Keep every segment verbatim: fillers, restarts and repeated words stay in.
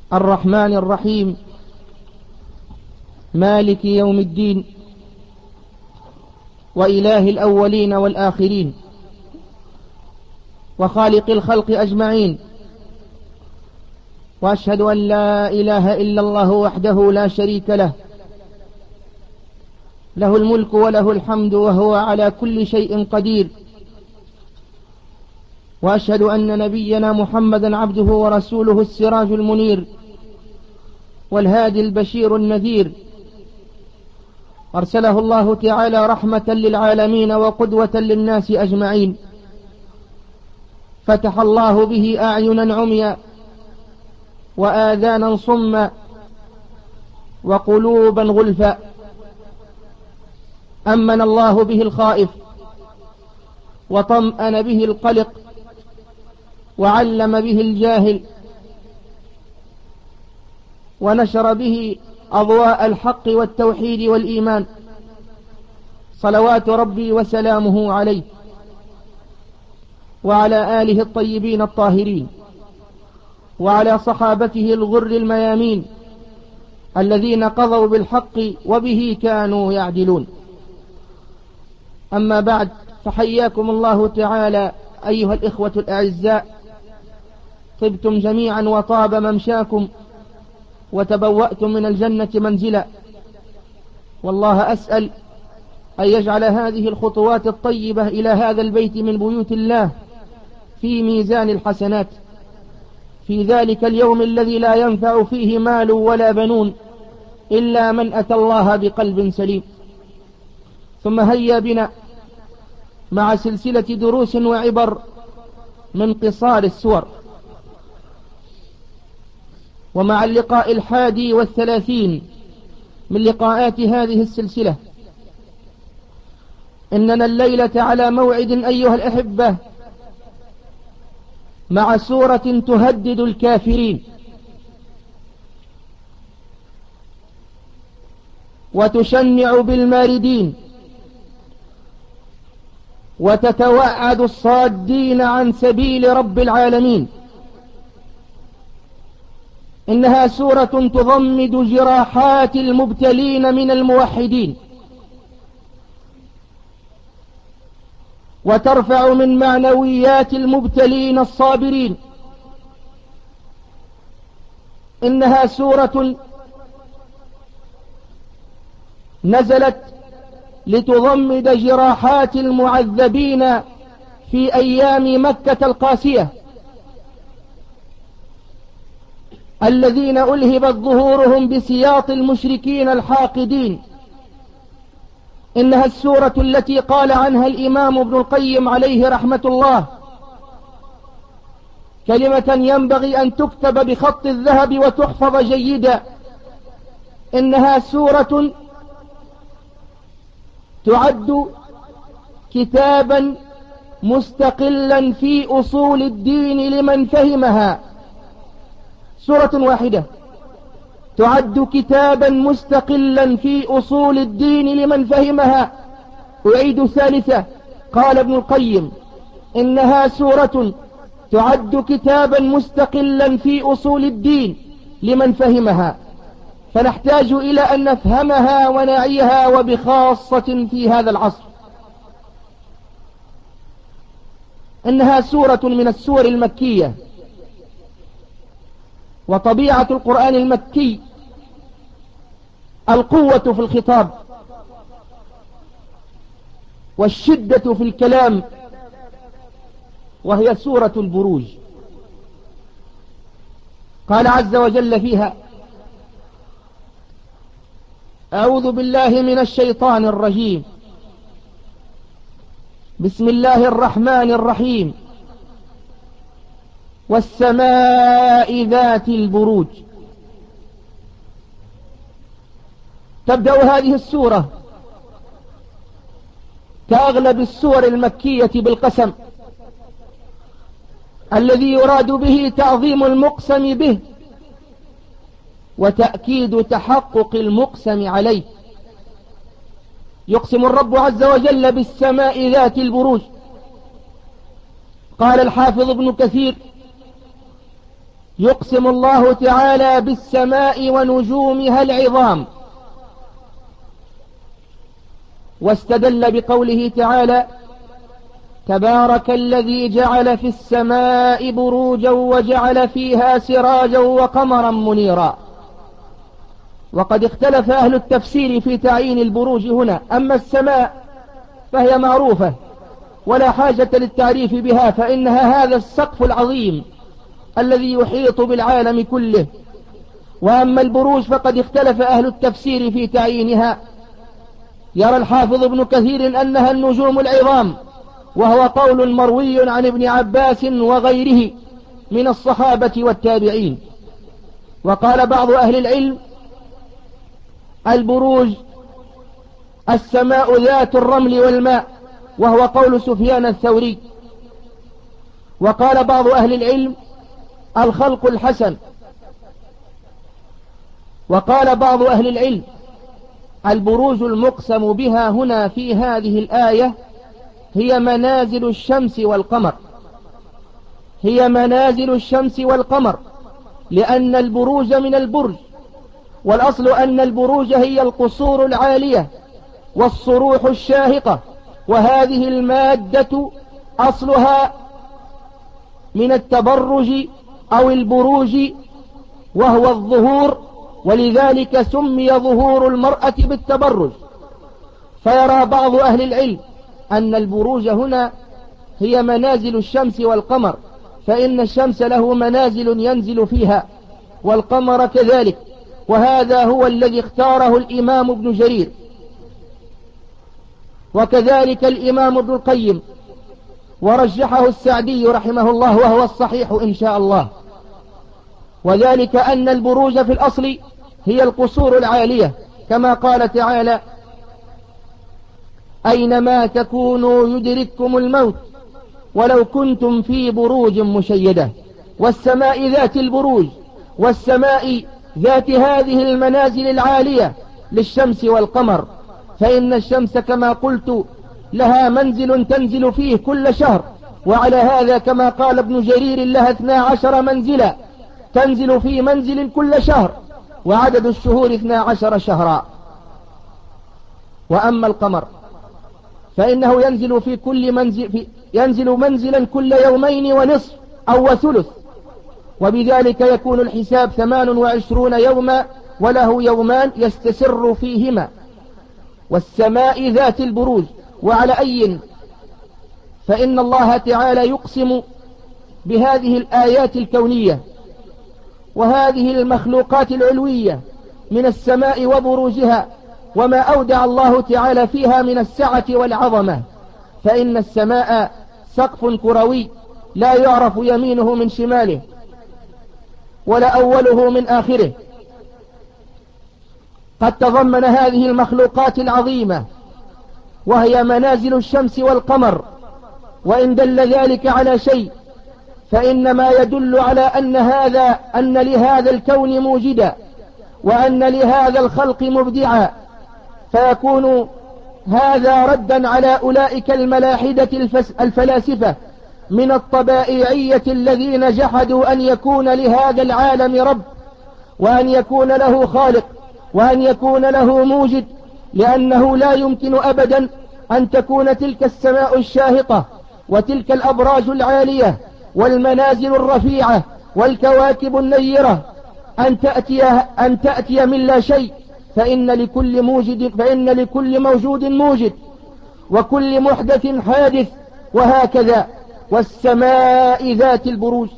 الرحمن الرحيم مالك يوم الدين وإله الأولين والآخرين وخالق الخلق أجمعين، وأشهد أن لا إله إلا الله وحده لا شريك له، له الملك وله الحمد وهو على كل شيء قدير. وأشهد أن نبينا محمدا عبده ورسوله السراج المنير والهادي البشير النذير، أرسله الله تعالى رحمة للعالمين وقدوة للناس أجمعين، فتح الله به أعينا عميا وآذانا صما وقلوبا غلفا، أمن الله به الخائف وطمأن به القلق وعلم به الجاهل ونشر به أضواء الحق والتوحيد والإيمان، صلوات ربي وسلامه عليه وعلى آله الطيبين الطاهرين وعلى صحابته الغر الميامين الذين قضوا بالحق وبه كانوا يعدلون. أما بعد، فحياكم الله تعالى أيها الإخوة الأعزاء، طبتم جميعا وطاب ممشاكم وتبوأتم من الجنة منزلا، والله أسأل أن يجعل هذه الخطوات الطيبة إلى هذا البيت من بيوت الله في ميزان الحسنات في ذلك اليوم الذي لا ينفع فيه مال ولا بنون إلا من أتى الله بقلب سليم. ثم هيا بنا مع سلسلة دروس وعبر من قصار السور، ومع اللقاء الحادي والثلاثين من لقاءات هذه السلسلة. إننا الليلة على موعد أيها الأحبة مع سورة تهدد الكافرين وتشنع بالماردين وتتوعد الصادين عن سبيل رب العالمين. إنها سورة تضمد جراحات المبتلين من الموحدين وترفع من معنويات المبتلين الصابرين. إنها سورة نزلت لتضمد جراحات المعذبين في أيام مكة القاسية الذين ألهبت ظهورهم بسياط المشركين الحاقدين. إنها السورة التي قال عنها الإمام ابن القيم عليه رحمة الله كلمة ينبغي أن تكتب بخط الذهب وتحفظ جيدا: إنها سورة تعد كتابا مستقلا في أصول الدين لمن فهمها. سورة واحدة تعد كتابا مستقلا في أصول الدين لمن فهمها. أعيد ثالثة، قال ابن القيم: إنها سورة تعد كتابا مستقلا في أصول الدين لمن فهمها، فنحتاج إلى أن نفهمها ونعيها، وبخاصة في هذا العصر. إنها سورة من السور المكية، وطبيعة القرآن المكي القوة في الخطاب والشدة في الكلام، وهي سورة البروج. قال عز وجل فيها: أعوذ بالله من الشيطان الرجيم، بسم الله الرحمن الرحيم، والسماء ذات البروج. تبدأ هذه السورة كأغلب السور المكية بالقسم الذي يراد به تعظيم المقسم به وتأكيد تحقق المقسم عليه. يقسم الرب عز وجل بالسماء ذات البروج. قال الحافظ ابن كثير: يقسم الله تعالى بالسماء ونجومها العظام، واستدل بقوله تعالى: تبارك الذي جعل في السماء بروجا وجعل فيها سراجا وقمرا منيرا. وقد اختلف أهل التفسير في تعيين البروج هنا. أما السماء فهي معروفة ولا حاجة للتعريف بها، فإنها هذا السقف العظيم الذي يحيط بالعالم كله. وأما البروج فقد اختلف أهل التفسير في تعيينها. يرى الحافظ ابن كثير أنها النجوم العظام، وهو قول مروي عن ابن عباس وغيره من الصحابة والتابعين. وقال بعض أهل العلم: البروج السماء ذات الرمل والماء، وهو قول سفيان الثوري. وقال بعض أهل العلم: الخلق الحسن. وقال بعض أهل العلم: البروج المقسم بها هنا في هذه الآية هي منازل الشمس والقمر، هي منازل الشمس والقمر، لأن البروج من البرج، والأصل أن البروج هي القصور العالية والصروح الشاهقة، وهذه المادة أصلها من التبرج أو البروج، وهو الظهور، ولذلك سمي ظهور المرأة بالتبرج. فيرى بعض أهل العلم أن البروج هنا هي منازل الشمس والقمر، فإن الشمس له منازل ينزل فيها، والقمر كذلك، وهذا هو الذي اختاره الإمام ابن جرير، وكذلك الإمام ابن القيم، ورجحه السعدي رحمه الله، وهو الصحيح إن شاء الله. وذلك أن البروج في الأصل هي القصور العالية، كما قال تعالى: أينما تكونوا يدرككم الموت ولو كنتم في بروج مشيدة. والسماء ذات البروج، والسماء ذات هذه المنازل العالية للشمس والقمر، فإن الشمس كما قلت لها منزل تنزل فيه كل شهر، وعلى هذا كما قال ابن جرير لها اثنا عشر منزلا تنزل في منزل كل شهر، وعدد الشهور اثنا عشر شهرا. وأما القمر فإنه ينزل في كل منزل في ينزل منزلا كل يومين ونصف أو ثلث، وبذلك يكون الحساب ثمان وعشرون يوما، وله يومان يستسر فيهما. والسماء ذات البروج. وعلى أي فإن الله تعالى يقسم بهذه الآيات الكونية وهذه المخلوقات العلوية من السماء وبروجها، وما أودع الله تعالى فيها من السعة والعظمة، فإن السماء سقف كروي لا يعرف يمينه من شماله ولا أوله من آخره، قد تضمن هذه المخلوقات العظيمة وهي منازل الشمس والقمر. وإن دل ذلك على شيء فإنما يدل على أن هذا أن لهذا الكون موجدا، وأن لهذا الخلق مبدعا، فيكون هذا ردا على أولئك الملاحدة الفلاسفة من الطبائعية الذين جحدوا أن يكون لهذا العالم رب، وأن يكون له خالق، وأن يكون له موجد، لأنه لا يمكن أبدا أن تكون تلك السماء الشاهقة وتلك الأبراج العالية والمنازل الرفيعة والكواكب النيرة أن تأتي, أن تأتي من لا شيء، فإن لكل موجد فإن لكل موجود موجد، وكل محدث حادث، وهكذا. والسماء ذات البروج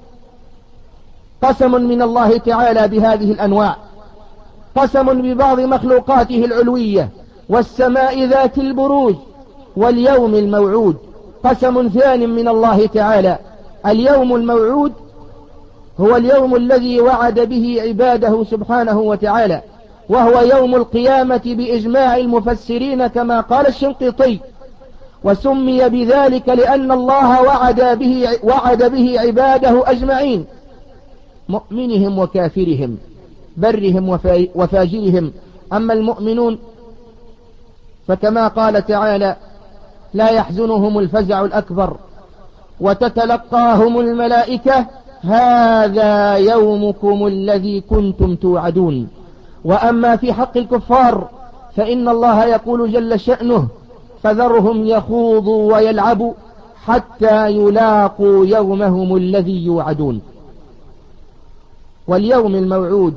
قسم من الله تعالى بهذه الأنواع، قسم ببعض مخلوقاته العلوية، والسماء ذات البروج، واليوم الموعود قسم ثان من الله تعالى. اليوم الموعود هو اليوم الذي وعد به عباده سبحانه وتعالى، وهو يوم القيامة بإجماع المفسرين كما قال الشنقيطي، وسمي بذلك لأن الله وعد به, وعد به عباده أجمعين، مؤمنهم وكافرهم، برهم وفاجرهم. أما المؤمنون فكما قال تعالى: لا يحزنهم الفزع الأكبر وتتلقاهم الملائكة هذا يومكم الذي كنتم توعدون. وأما في حق الكفار فإن الله يقول جل شأنه فذرهم يخوضوا ويلعبوا حتى يلاقوا يومهم الذي يوعدون. واليوم الموعود،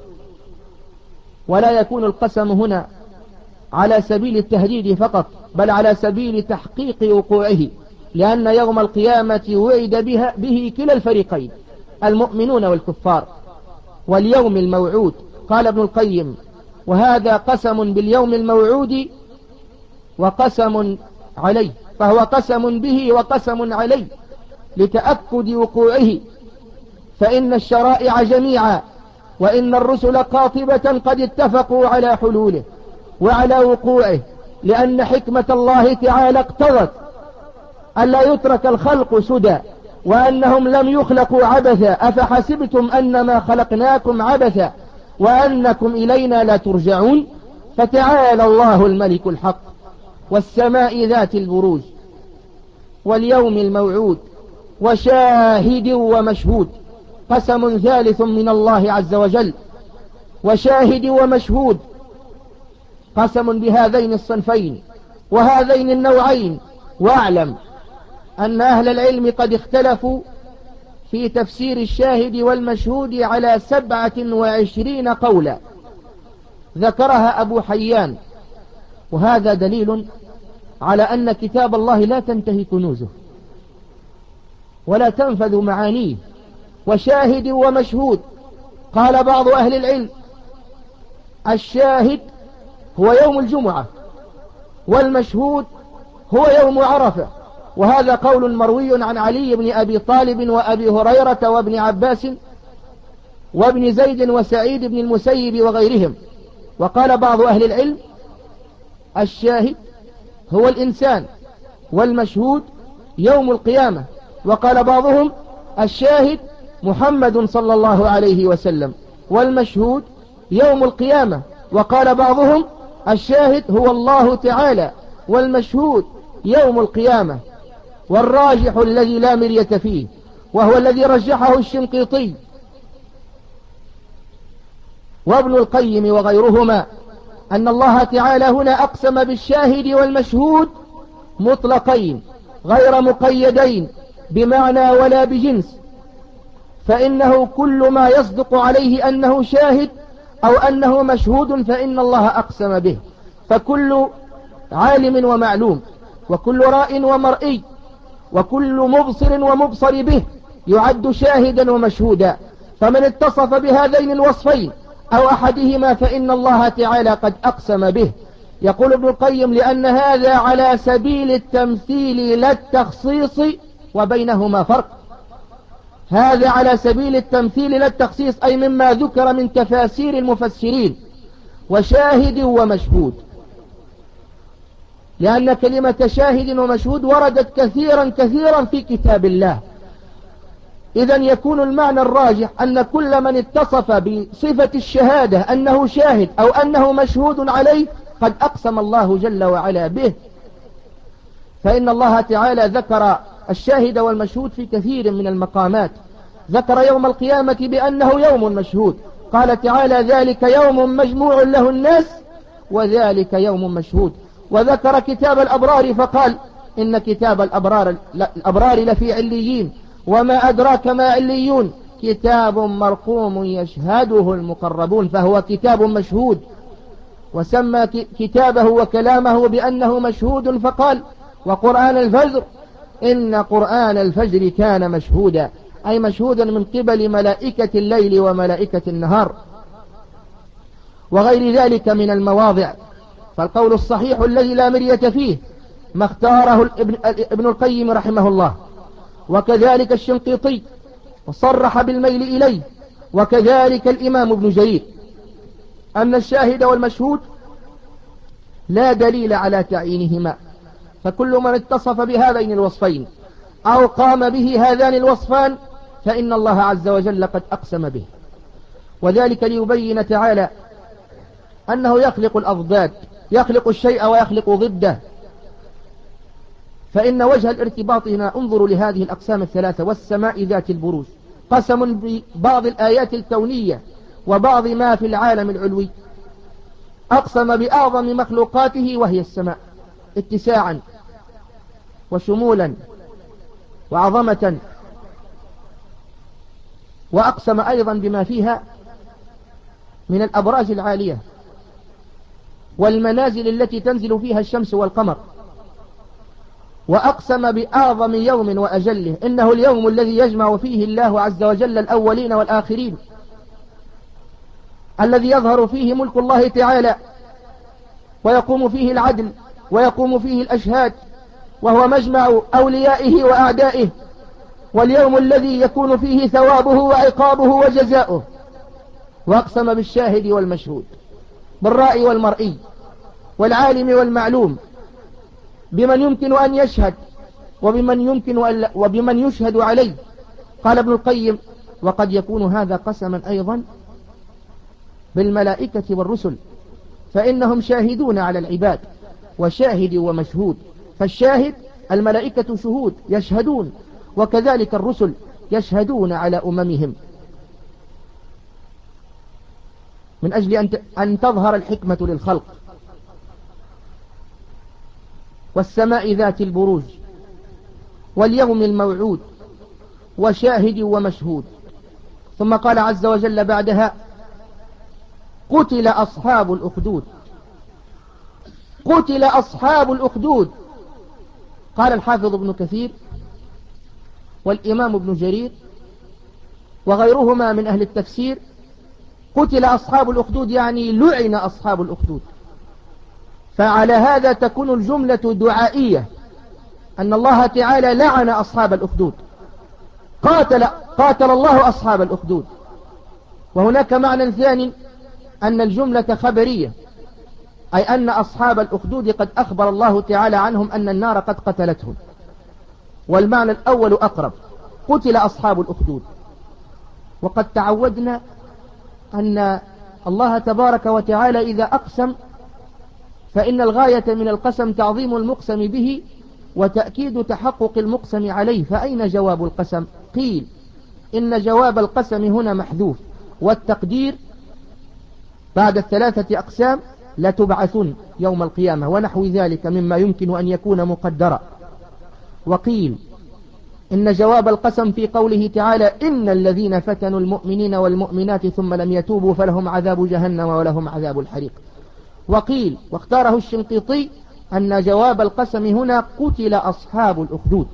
ولا يكون القسم هنا على سبيل التهديد فقط بل على سبيل تحقيق وقوعه، لأن يوم القيامة وعد بها به كلا الفريقين المؤمنون والكفار. واليوم الموعود قال ابن القيم وهذا قسم باليوم الموعود وقسم عليه، فهو قسم به وقسم عليه لتأكد وقوعه، فإن الشرائع جميعا وإن الرسل قاطبة قد اتفقوا على حلوله وعلى وقوعه، لأن حكمة الله تعالى اقتضت ألا يترك الخلق سدى، وأنهم لم يخلقوا عبثا، أفحسبتم أنما خلقناكم عبثا وأنكم إلينا لا ترجعون. فتعالى الله الملك الحق والسماء ذات البروج واليوم الموعود وشاهد ومشهود، قسم ثالث من الله عز وجل، وشاهد ومشهود، قسم بهذين الصنفين وهذين النوعين. واعلم أن أهل العلم قد اختلفوا في تفسير الشاهد والمشهود على سبعة وعشرين قولا ذكرها أبو حيان، وهذا دليل على أن كتاب الله لا تنتهي كنوزه ولا تنفذ معانيه. وشاهد ومشهود، قال بعض أهل العلم الشاهد هو يوم الجمعة والمشهود هو يوم عرفة، وهذا قول مروي عن علي بن أبي طالب وأبي هريرة وابن عباس وابن زيد وسعيد بن المسيب وغيرهم. وقال بعض أهل العلم الشاهد هو الإنسان والمشهود يوم القيامة، وقال بعضهم الشاهد محمد صلى الله عليه وسلم والمشهود يوم القيامة، وقال بعضهم الشاهد هو الله تعالى والمشهود يوم القيامة. والراجح الذي لا مرية فيه وهو الذي رجحه الشنقيطي وابن القيم وغيرهما أن الله تعالى هنا أقسم بالشاهد والمشهود مطلقين غير مقيدين بمعنى ولا بجنس، فإنه كل ما يصدق عليه أنه شاهد أو أنه مشهود فإن الله أقسم به، فكل عالم ومعلوم وكل راء ومرئي وكل مبصر ومبصر به يعد شاهدا ومشهودا. فمن اتصف بهذين الوصفين أو أحدهما فإن الله تعالى قد أقسم به. يقول ابن القيم لأن هذا على سبيل التمثيل لا التخصيص وبينهما فرق. هذا على سبيل التمثيل لا التخصيص، أي مما ذكر من تفاسير المفسرين وشاهد ومشهود، لأن كلمة شاهد ومشهود وردت كثيرا كثيرا في كتاب الله. إذن يكون المعنى الراجح أن كل من اتصف بصفة الشهادة أنه شاهد أو أنه مشهود عليه قد أقسم الله جل وعلا به، فإن الله تعالى ذكر الشاهد والمشهود في كثير من المقامات. ذكر يوم القيامة بأنه يوم مشهود، قال تعالى ذلك يوم مجموع له الناس وذلك يوم مشهود. وذكر كتاب الأبرار فقال إن كتاب الأبرار, الأبرار لفي عليين وما أدراك ما عليون كتاب مرقوم يشهده المقربون، فهو كتاب مشهود. وسمى كتابه وكلامه بأنه مشهود فقال وقرآن الفجر إن قرآن الفجر كان مشهودا، أي مشهودا من قبل ملائكة الليل وملائكة النهار وغير ذلك من المواضع. فالقول الصحيح الذي لا مرية فيه ما اختاره ابن القيم رحمه الله، وكذلك الشنقيطي وصرح بالميل إليه، وكذلك الإمام ابن جرير، أن الشاهد والمشهود لا دليل على تعيينهما، فكل من اتصف بهذين الوصفين أو قام به هذان الوصفان فإن الله عز وجل قد أقسم به. وذلك ليبين تعالى أنه يخلق الأضداد، يخلق الشيء ويخلق ضده. فإن وجه الارتباط هنا انظروا لهذه الأقسام الثلاثة: والسماء ذات البروج قسم ببعض الآيات الكونية وبعض ما في العالم العلوي. أقسم بأعظم مخلوقاته وهي السماء اتساعا وشمولا وعظمة، وأقسم أيضا بما فيها من الأبراج العالية والمنازل التي تنزل فيها الشمس والقمر. وأقسم بأعظم يوم وأجله، إنه اليوم الذي يجمع فيه الله عز وجل الأولين والآخرين، الذي يظهر فيه ملك الله تعالى ويقوم فيه العدل ويقوم فيه الأشهاد، وهو مجمع أوليائه وأعدائه، واليوم الذي يكون فيه ثوابه وعقابه وجزاؤه. وأقسم بالشاهد والمشهود، بالرائي والمرئي، والعالم والمعلوم، بمن يمكن أن يشهد وبمن يمكن أن وبمن يشهد عليه. قال ابن القيم: وقد يكون هذا قسما أيضا بالملائكة والرسل، فإنهم شاهدون على العباد، وشاهد ومشهود. فالشاهد الملائكة شهود يشهدون، وكذلك الرسل يشهدون على أممهم، من أجل أن تظهر الحكمة للخلق. والسماء ذات البروج واليوم الموعود وشاهد ومشهود. ثم قال عز وجل بعدها: قتل أصحاب الأخدود. قتل أصحاب الأخدود. قال الحافظ ابن كثير والإمام ابن جرير وغيرهما من أهل التفسير: قتل أصحاب الأخدود يعني لعن أصحاب الأخدود. فعلى هذا تكون الجملة دعائية، أن الله تعالى لعن أصحاب الأخدود، قاتل, قاتل الله أصحاب الأخدود. وهناك معنى ثاني، أن الجملة خبرية، أي أن أصحاب الأخدود قد أخبر الله تعالى عنهم أن النار قد قتلتهم. والمعنى الأول أقرب، قتل أصحاب الأخدود. وقد تعودنا أن الله تبارك وتعالى إذا أقسم فإن الغاية من القسم تعظيم المقسم به وتأكيد تحقق المقسم عليه. فأين جواب القسم؟ قيل إن جواب القسم هنا محذوف، والتقدير بعد الثلاثة أقسام: لتبعثن يوم القيامة، ونحو ذلك مما يمكن أن يكون مقدرا. وقيل إن جواب القسم في قوله تعالى: إن الذين فتنوا المؤمنين والمؤمنات ثم لم يتوبوا فلهم عذاب جهنم ولهم عذاب الحريق. وقيل، واختاره الشنقيطي، أن جواب القسم هنا قتل أصحاب الأخدود،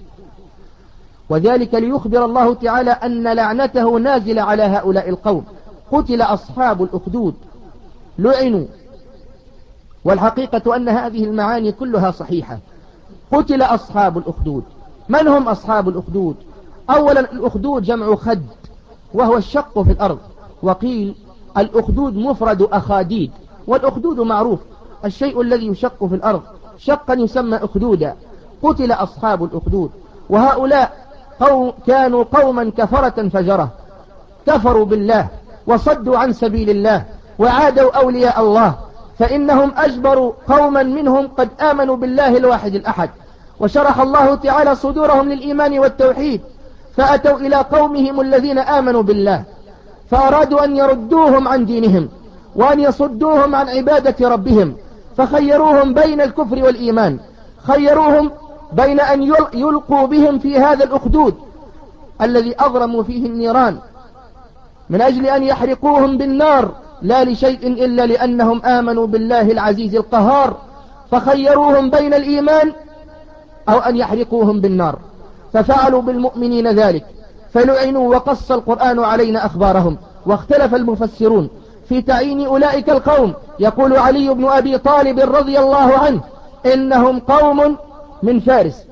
وذلك ليخبر الله تعالى أن لعنته نازل على هؤلاء القوم. قتل أصحاب الأخدود، لعنوا. والحقيقة أن هذه المعاني كلها صحيحة. قتل أصحاب الأخدود. من هم أصحاب الأخدود؟ أولا الأخدود جمع خد، وهو الشق في الأرض. وقيل الأخدود مفرد أخاديد، والأخدود معروف الشيء الذي يشق في الأرض، شقا يسمى أخدودا. قتل أصحاب الأخدود، وهؤلاء قوم كانوا قوما كفرة فجرة، كفروا بالله وصدوا عن سبيل الله وعادوا أولياء الله، فإنهم أجبروا قوما منهم قد آمنوا بالله الواحد الأحد، وشرح الله تعالى صدورهم للإيمان والتوحيد، فأتوا إلى قومهم الذين آمنوا بالله فأرادوا أن يردوهم عن دينهم وأن يصدوهم عن عبادة ربهم، فخيروهم بين الكفر والإيمان، خيروهم بين أن يلقوا بهم في هذا الأخدود الذي أضرموا فيه النيران من أجل أن يحرقوهم بالنار، لا لشيء إلا لأنهم آمنوا بالله العزيز القهار، فخيروهم بين الإيمان أو أن يحرقوهم بالنار، ففعلوا بالمؤمنين ذلك فلعنوا. وقص القرآن علينا أخبارهم. واختلف المفسرون في تعيين أولئك القوم. يقول علي بن أبي طالب رضي الله عنه: إنهم قوم من فارس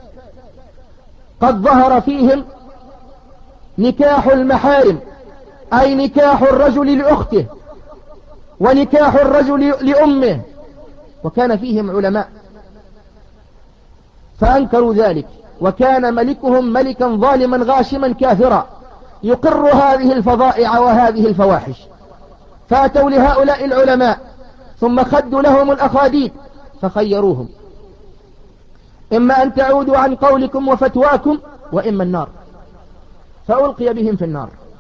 قد ظهر فيهم نكاح المحارم، أي نكاح الرجل لأخته ونكاح الرجل لأمه، وكان فيهم علماء فأنكروا ذلك، وكان ملكهم ملكا ظالما غاشما كافرا يقر هذه الفظائع وهذه الفواحش، فأتوا لهؤلاء العلماء ثم خدوا لهم الأخاديد فخيروهم: إما أن تعودوا عن قولكم وفتواكم، وإما النار، فألقي بهم في النار.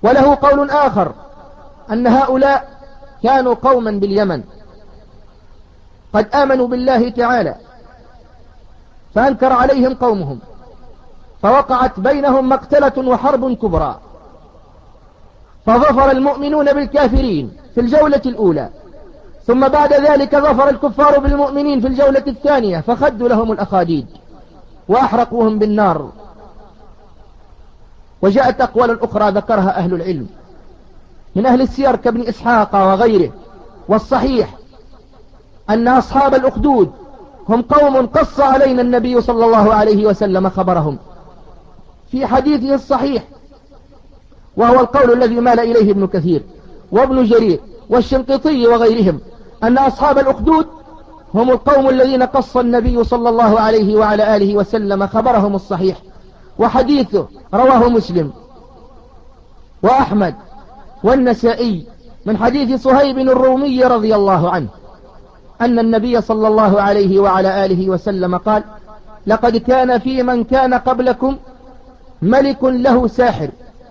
وله قول آخر أن هؤلاء كانوا قوما باليمن قد آمنوا بالله تعالى فأنكر عليهم قومهم فوقعت بينهم مقتلة وحرب كبرى، فظفر المؤمنون بالكافرين في الجولة الأولى، ثم بعد ذلك ظفر الكفار بالمؤمنين في الجولة الثانية فخدوا لهم الأخاديد وأحرقوهم بالنار. وجاءت أقوال أخرى ذكرها أهل العلم من أهل السير كابن إسحاق وغيره، والصحيح أن أصحاب الأخدود هم قوم قص علينا النبي صلى الله عليه وسلم خبرهم في حديثه الصحيح، وهو القول الذي مال إليه ابن كثير وابن جرير والشنقيطي وغيرهم، أن أصحاب الأخدود هم القوم الذين قص النبي صلى الله عليه وعلى آله وسلم خبرهم الصحيح، وحديثه رواه مسلم وأحمد والنسائي من حديث صهيب الرومي رضي الله عنه أن النبي صلى الله عليه وعلى آله وسلم قال: لقد كان في من كان قبلكم ملك له ساحر.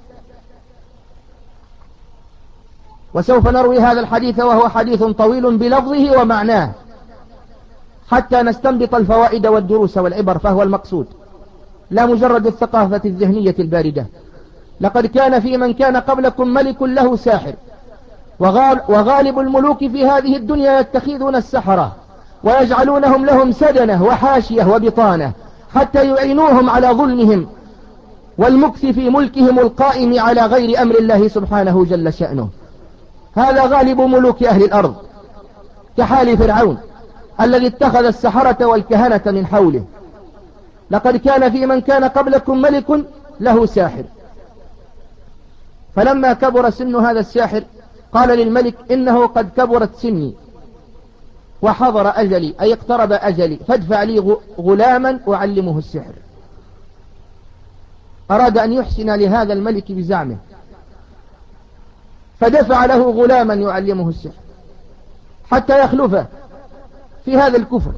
وسوف نروي هذا الحديث وهو حديث طويل بلفظه ومعناه حتى نستنبط الفوائد والدروس والعبر، فهو المقصود لا مجرد الثقافة الذهنية الباردة. لقد كان في من كان قبلكم ملك له ساحر، وغالب الملوك في هذه الدنيا يتخذون السحرة ويجعلونهم لهم سدنة وحاشية وبطانة حتى يعينوهم على ظلمهم والمكث في ملكهم القائم على غير أمر الله سبحانه جل شأنه. هذا غالب ملوك أهل الأرض، كحال فرعون الذي اتخذ السحرة والكهنة من حوله. لقد كان في من كان قبلكم ملك له ساحر، فلما كبر سن هذا الساحر قال للملك: إنه قد كبرت سني وحضر أجلي، أي اقترب أجلي، فادفع لي غلاما أعلمه السحر. أراد أن يحسن لهذا الملك بزعمه، فدفع له غلاما يعلمه السحر حتى يخلفه في هذا الكفر.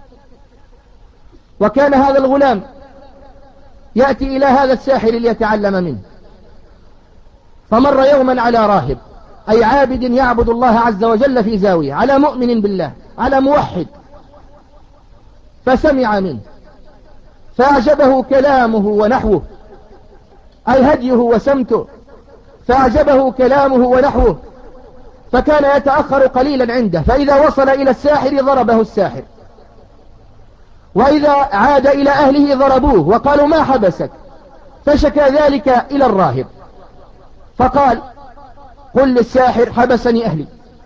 وكان هذا الغلام يأتي إلى هذا الساحر ليتعلم منه، فمر يوما على راهب، أي عابد يعبد الله عز وجل في زاوية، على مؤمن بالله، على موحد، فسمع منه فأعجبه كلامه ونحوه، أي هديه وسمته، فأعجبه كلامه ونحوه، فكان يتأخر قليلا عنده، فإذا وصل إلى الساحر ضربه الساحر، وإذا عاد إلى أهله ضربوه وقالوا: ما حبسك؟ فشكى ذلك إلى الراهب، فقال: قل للساحر حبسني أهلي،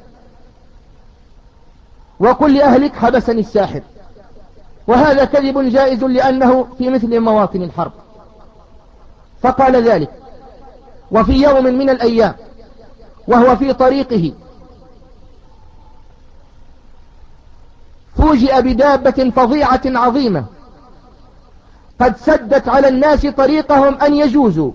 وقل لأهلك حبسني الساحر. وهذا كذب جائز لأنه في مثل مواطن الحرب. فقال ذلك. وفي يوم من الأيام وهو في طريقه فوجئ بدابة فظيعة عظيمة قد سدت على الناس طريقهم أن يجوزوا،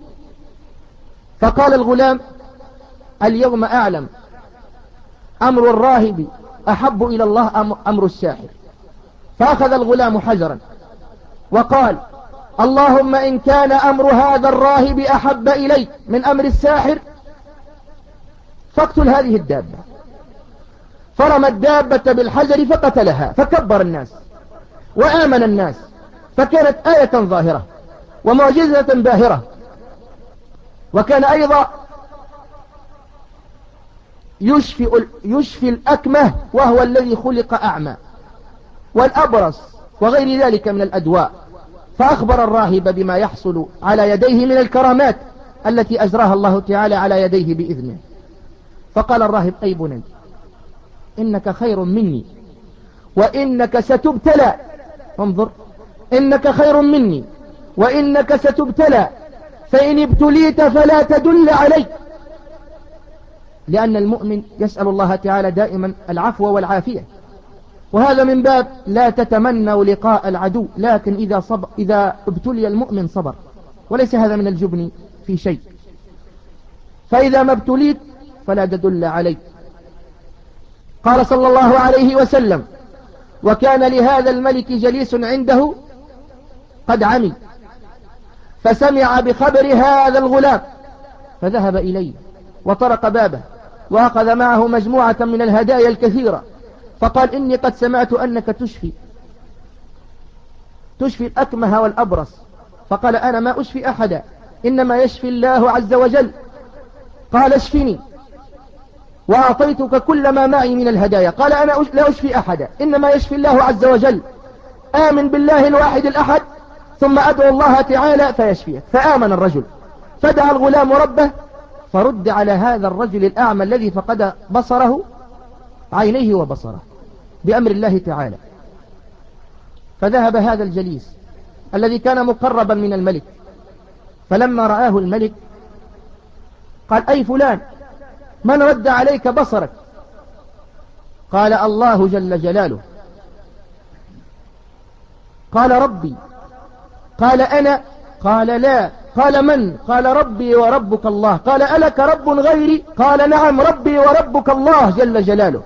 فقال الغلام: اليوم أعلم أمر الراهب أحب إلى الله أم أمر الساحر. فأخذ الغلام حجرا وقال: اللهم إن كان أمر هذا الراهب أحب إليك من أمر الساحر فاقتل هذه الدابة. فرمى الدابة بالحجر فقتلها، فكبر الناس وآمن الناس، فكانت آية ظاهرة ومعجزة باهرة. وكان أيضا يشفي, يشفي الأكمه وهو الذي خلق أعمى، والأبرص وغير ذلك من الأدواء. فأخبر الراهب بما يحصل على يديه من الكرامات التي أجراها الله تعالى على يديه بإذنه. فقال الراهب: أي بني، إنك خير مني وإنك ستبتلى. انظر، إنك خير مني وإنك ستبتلى، فإن ابتليت فلا تدل علي. لأن المؤمن يسأل الله تعالى دائما العفو والعافية، وهذا من باب لا تتمنوا لقاء العدو، لكن إذا, صبر إذا ابتلي المؤمن صبر، وليس هذا من الجبن في شيء. فإذا ما ابتليت فلا تدل علي. قال صلى الله عليه وسلم: وكان لهذا الملك جليس عنده قد عمي، فسمع بخبر هذا الغلام فذهب إليه وطرق بابه وأخذ معه مجموعة من الهدايا الكثيرة، فقال إني قد سمعت أنك تشفي تشفي الأكمه والأبرص. فقال أنا ما أشفي أحدا، إنما يشفي الله عز وجل. قال اشفني، وأعطيتك كل ما معي من الهدايا. قال أنا لا أشفي أحدا، إنما يشفي الله عز وجل. آمن بالله الواحد الأحد ثم أدعو الله تعالى فيشفيك. فآمن الرجل، فدعا الغلام ربه، فرد على هذا الرجل الأعمى الذي فقد بصره عينيه وبصره بأمر الله تعالى. فذهب هذا الجليس الذي كان مقربا من الملك، فلما رآه الملك قال أي فلان، من رد عليك بصرك؟ قال الله جل جلاله. قال ربي. قال أنا؟ قال لا. قال من؟ قال ربي وربك الله. قال ألك رب غيري؟ قال نعم ربي وربك الله جل جلاله.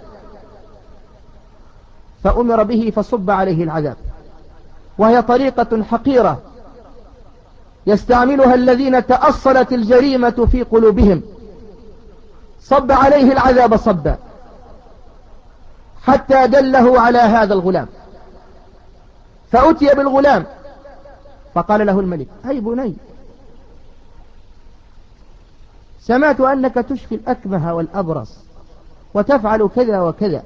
فأمر به فصب عليه العذاب، وهي طريقة حقيرة يستعملها الذين تأصلت الجريمة في قلوبهم. صب عليه العذاب صبا حتى دله على هذا الغلام، فأتي بالغلام فقال له الملك أي بني، سمعت أنك تشفي الأكمه والأبرص وتفعل كذا وكذا،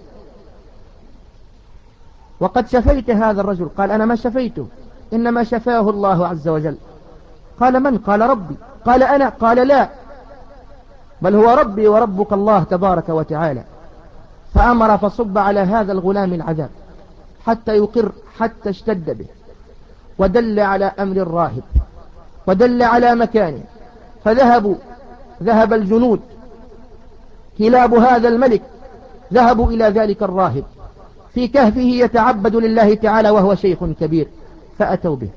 وقد شفيت هذا الرجل. قال أنا ما شفيته، إنما شفاه الله عز وجل. قال من؟ قال ربي. قال أنا؟ قال لا، بل هو ربي وربك الله تبارك وتعالى. فأمر فصب على هذا الغلام العذاب حتى يقر، حتى اشتد به، ودل على أمر الراهب، ودل على مكانه. فذهبوا ذهب الجنود كلاب هذا الملك، ذهبوا إلى ذلك الراهب في كهفه يتعبد لله تعالى وهو شيخ كبير، فأتوا به.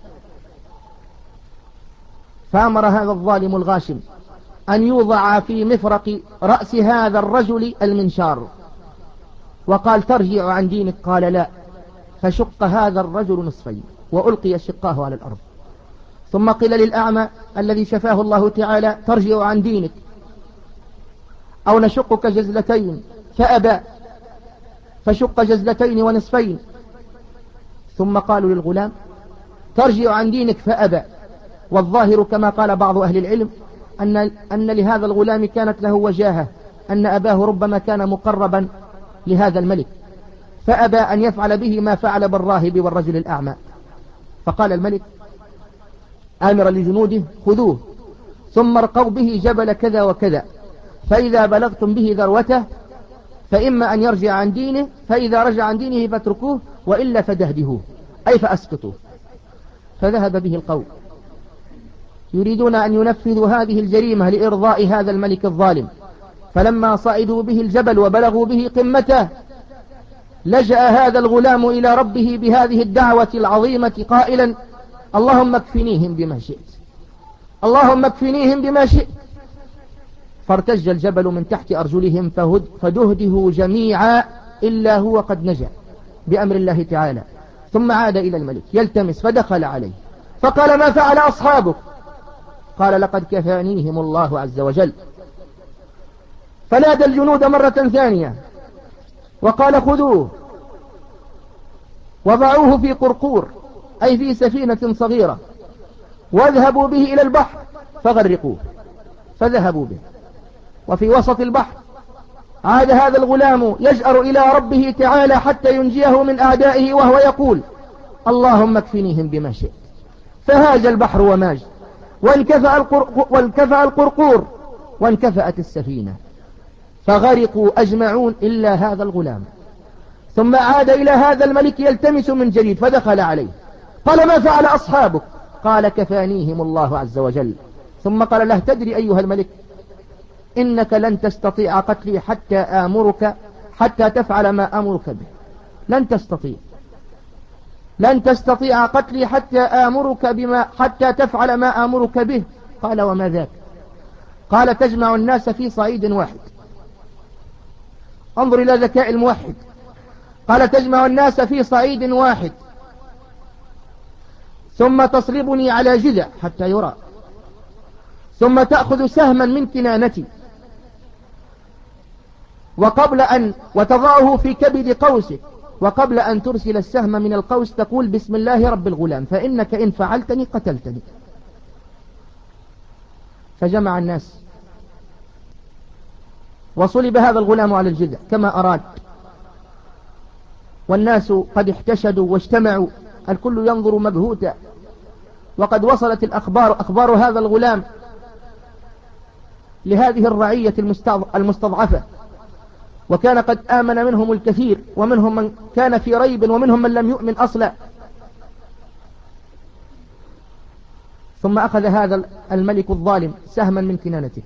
فأمر هذا الظالم الغاشم أن يوضع في مفرق رأس هذا الرجل المنشار، وقال ترجع عن دينك؟ قال لا. فشق هذا الرجل نصفين وألقي شقاه على الأرض. ثم قيل للأعمى الذي شفاه الله تعالى ترجع عن دينك أو نشقك جزلتين، فأبى، فشق جزلتين ونصفين. ثم قالوا للغلام ترجع عن دينك، فأبى. والظاهر كما قال بعض أهل العلم أن, أن لهذا الغلام كانت له وجاهة، أن أباه ربما كان مقربا لهذا الملك، فأبى أن يفعل به ما فعل بالراهب والرجل الأعمى. فقال الملك آمر لجنوده خذوه ثم ارقوا به جبل كذا وكذا، فإذا بلغتم به ذروته فإما أن يرجع عن دينه، فإذا رجع عن دينه فاتركوه، وإلا فدهدهوه أي فأسقطوه. فذهب به القوم يريدون أن ينفذوا هذه الجريمة لإرضاء هذا الملك الظالم. فلما صعدوا به الجبل وبلغوا به قمته، لجأ هذا الغلام إلى ربه بهذه الدعوة العظيمة قائلا اللهم اكفنيهم بما شئت، اللهم اكفنيهم بما شئت. فارتج الجبل من تحت أرجلهم فدهده جميعا إلا هو قد نجا بأمر الله تعالى. ثم عاد إلى الملك يلتمس، فدخل عليه فقال ما فعل أصحابك؟ قال لقد كفانيهم الله عز وجل. فنادى الجنود مرة ثانية وقال خذوه وضعوه في قرقور أي في سفينة صغيرة، واذهبوا به إلى البحر فغرقوه. فذهبوا به، وفي وسط البحر عاد هذا الغلام يجأر إلى ربه تعالى حتى ينجيه من أعدائه، وهو يقول اللهم اكفنيهم بما شئت. فهاج البحر وماج، وانكفأ القرقور, وانكفأ القرقور وانكفأت السفينة، فغرقوا أجمعون إلا هذا الغلام. ثم عاد إلى هذا الملك يلتمس من جديد، فدخل عليه قال ما فعل أصحابك؟ قال كفانيهم الله عز وجل. ثم قال له تدري أيها الملك إنك لن تستطيع قتلي حتى آمرك حتى تفعل ما أمرك به، لن تستطيع لن تستطيع قتلي حتى آمرك بما حتى تفعل ما آمرك به. قال وما ذاك؟ قال تجمع الناس في صعيد واحد. انظر إلى ذكاء الموحد. قال تجمع الناس في صعيد واحد ثم تصلبني على جذع حتى يرى، ثم تأخذ سهما من كنانتي وقبل أن وتضعه في كبد قوسك، وقبل أن ترسل السهم من القوس تقول بسم الله رب الغلام فإنك إن فعلتني قتلتني. فجمع الناس وصلب هذا الغلام على الجذع كما أراد، والناس قد احتشدوا واجتمعوا، الكل ينظر مبهوتا، وقد وصلت الأخبار أخبار هذا الغلام لهذه الرعية المستضعفة، وكان قد آمن منهم الكثير، ومنهم من كان في ريب، ومنهم من لم يؤمن أصلا. ثم أخذ هذا الملك الظالم سهما من كنانته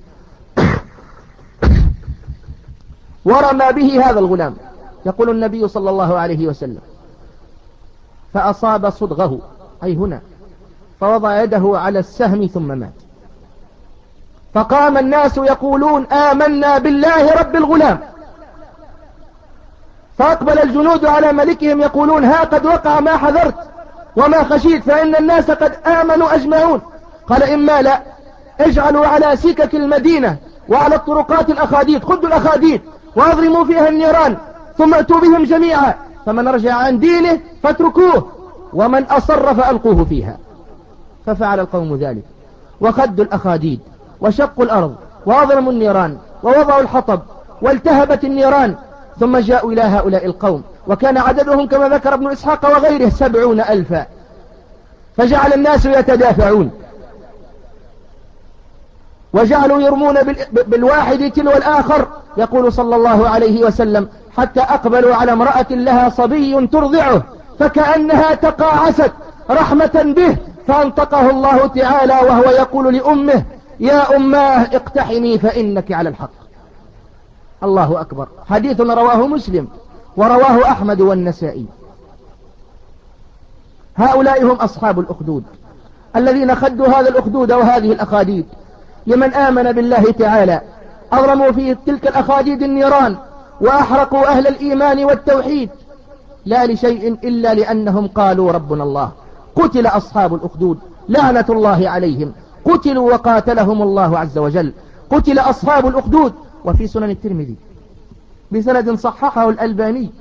ورمى به هذا الغلام، يقول النبي صلى الله عليه وسلم فأصاب صدغه أي هنا، فوضع يده على السهم ثم مات. فقام الناس يقولون آمنا بالله رب الغلام، فأقبل الجنود على ملكهم يقولون ها قد وقع ما حذرت وما خشيت، فإن الناس قد آمنوا أجمعون. قال إما لا، اجعلوا على سكك المدينة وعلى الطرقات الأخاديد، خذوا الأخاديد وأضرموا فيها النيران ثم أتوا بهم جميعا، فمن رجع عن دينه فاتركوه ومن أصر فألقوه فيها. ففعل القوم ذلك، وخدوا الأخاديد وشقوا الأرض وأضرموا النيران ووضعوا الحطب والتهبت النيران، ثم جاءوا إلى هؤلاء القوم، وكان عددهم كما ذكر ابن إسحاق وغيره سبعون ألفا، فجعل الناس يتدافعون وجعلوا يرمون بالواحد تلو الآخر. يقول صلى الله عليه وسلم حتى أقبلوا على امرأة لها صبي ترضعه فكأنها تقاعست رحمة به، فانطقه الله تعالى وهو يقول لأمه يا أماه اقتحمي فإنك على الحق. الله أكبر. حديث رواه مسلم ورواه أحمد والنسائي. هؤلاء هم أصحاب الأخدود الذين خدوا هذا الأخدود وهذه الأخاديد لمن آمن بالله تعالى، أضرموا في تلك الأخاديد النيران وأحرقوا أهل الإيمان والتوحيد، لا لشيء إلا لأنهم قالوا ربنا الله. قتل أصحاب الأخدود لعنة الله عليهم، قتلوا وقاتلهم الله عز وجل. قتل أصحاب الأخدود. وفي سنن الترمذي بسند صححه الألباني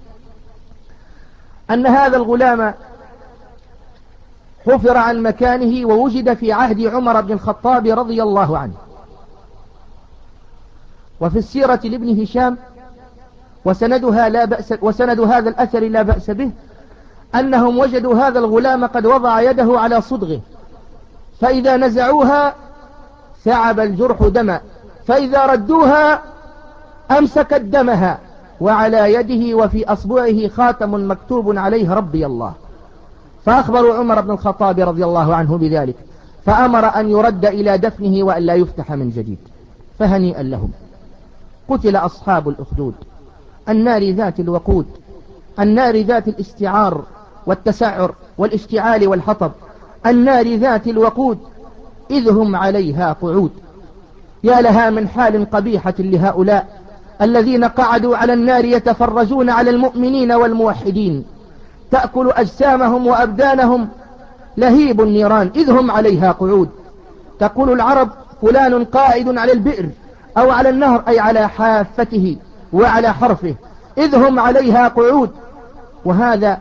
أن هذا الغلام حفر عن مكانه ووجد في عهد عمر بن الخطاب رضي الله عنه. وفي السيرة لابن هشام وسندها لا بأس وسند هذا الأثر لا بأس به أنهم وجدوا هذا الغلام قد وضع يده على صدغه، فإذا نزعوها ثعب الجرح دما، فإذا ردوها أمسكت دمها، وعلى يده وفي أصبعه خاتم مكتوب عليه ربي الله. فأخبروا عمر بن الخطاب رضي الله عنه بذلك، فأمر أن يرد إلى دفنه وأن لا يفتح من جديد. فهنيئا لهم. قتل أصحاب الأخدود، النار ذات الوقود، النار ذات الاستعار والتسعر والاشتعال والحطب، النار ذات الوقود إذ هم عليها قعود. يا لها من حال قبيحة لهؤلاء الذين قعدوا على النار يتفرجون على المؤمنين والموحدين، تأكل أجسامهم وأبدانهم لهيب النيران إذ هم عليها قعود. تقول العرب فلان قائد على البئر أو على النهر، أي على حافته وعلى حرفه، إذ هم عليها قعود. وهذا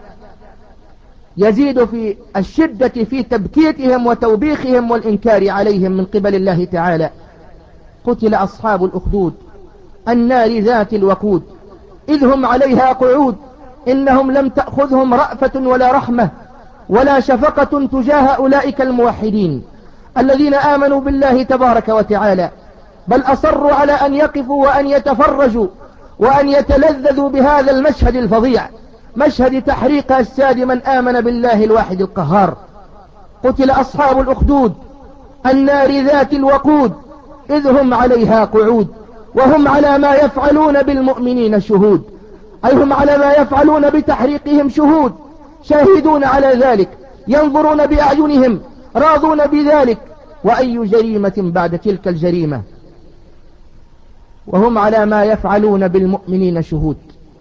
يزيد في الشدة في تبكيتهم وتوبيخهم والإنكار عليهم من قبل الله تعالى. قتل أصحاب الأخدود النار ذات الوقود إذ هم عليها قعود، إنهم لم تأخذهم رأفة ولا رحمة ولا شفقة تجاه أولئك الموحدين الذين آمنوا بالله تبارك وتعالى، بل أصروا على أن يقفوا وأن يتفرجوا وأن يتلذذوا بهذا المشهد الفظيع، مشهد تحريق أجساد من آمن بالله الواحد القهار. قتل أصحاب الأخدود النار ذات الوقود إذ هم عليها قعود، وهم على ما يفعلون بالمؤمنين شهود، أي هم على ما يفعلون بتحريقهم شهود، شاهدون على ذلك، ينظرون بأعينهم، راضون بذلك. وأي جريمة بعد تلك الجريمة، وهم على ما يفعلون بالمؤمنين شهود.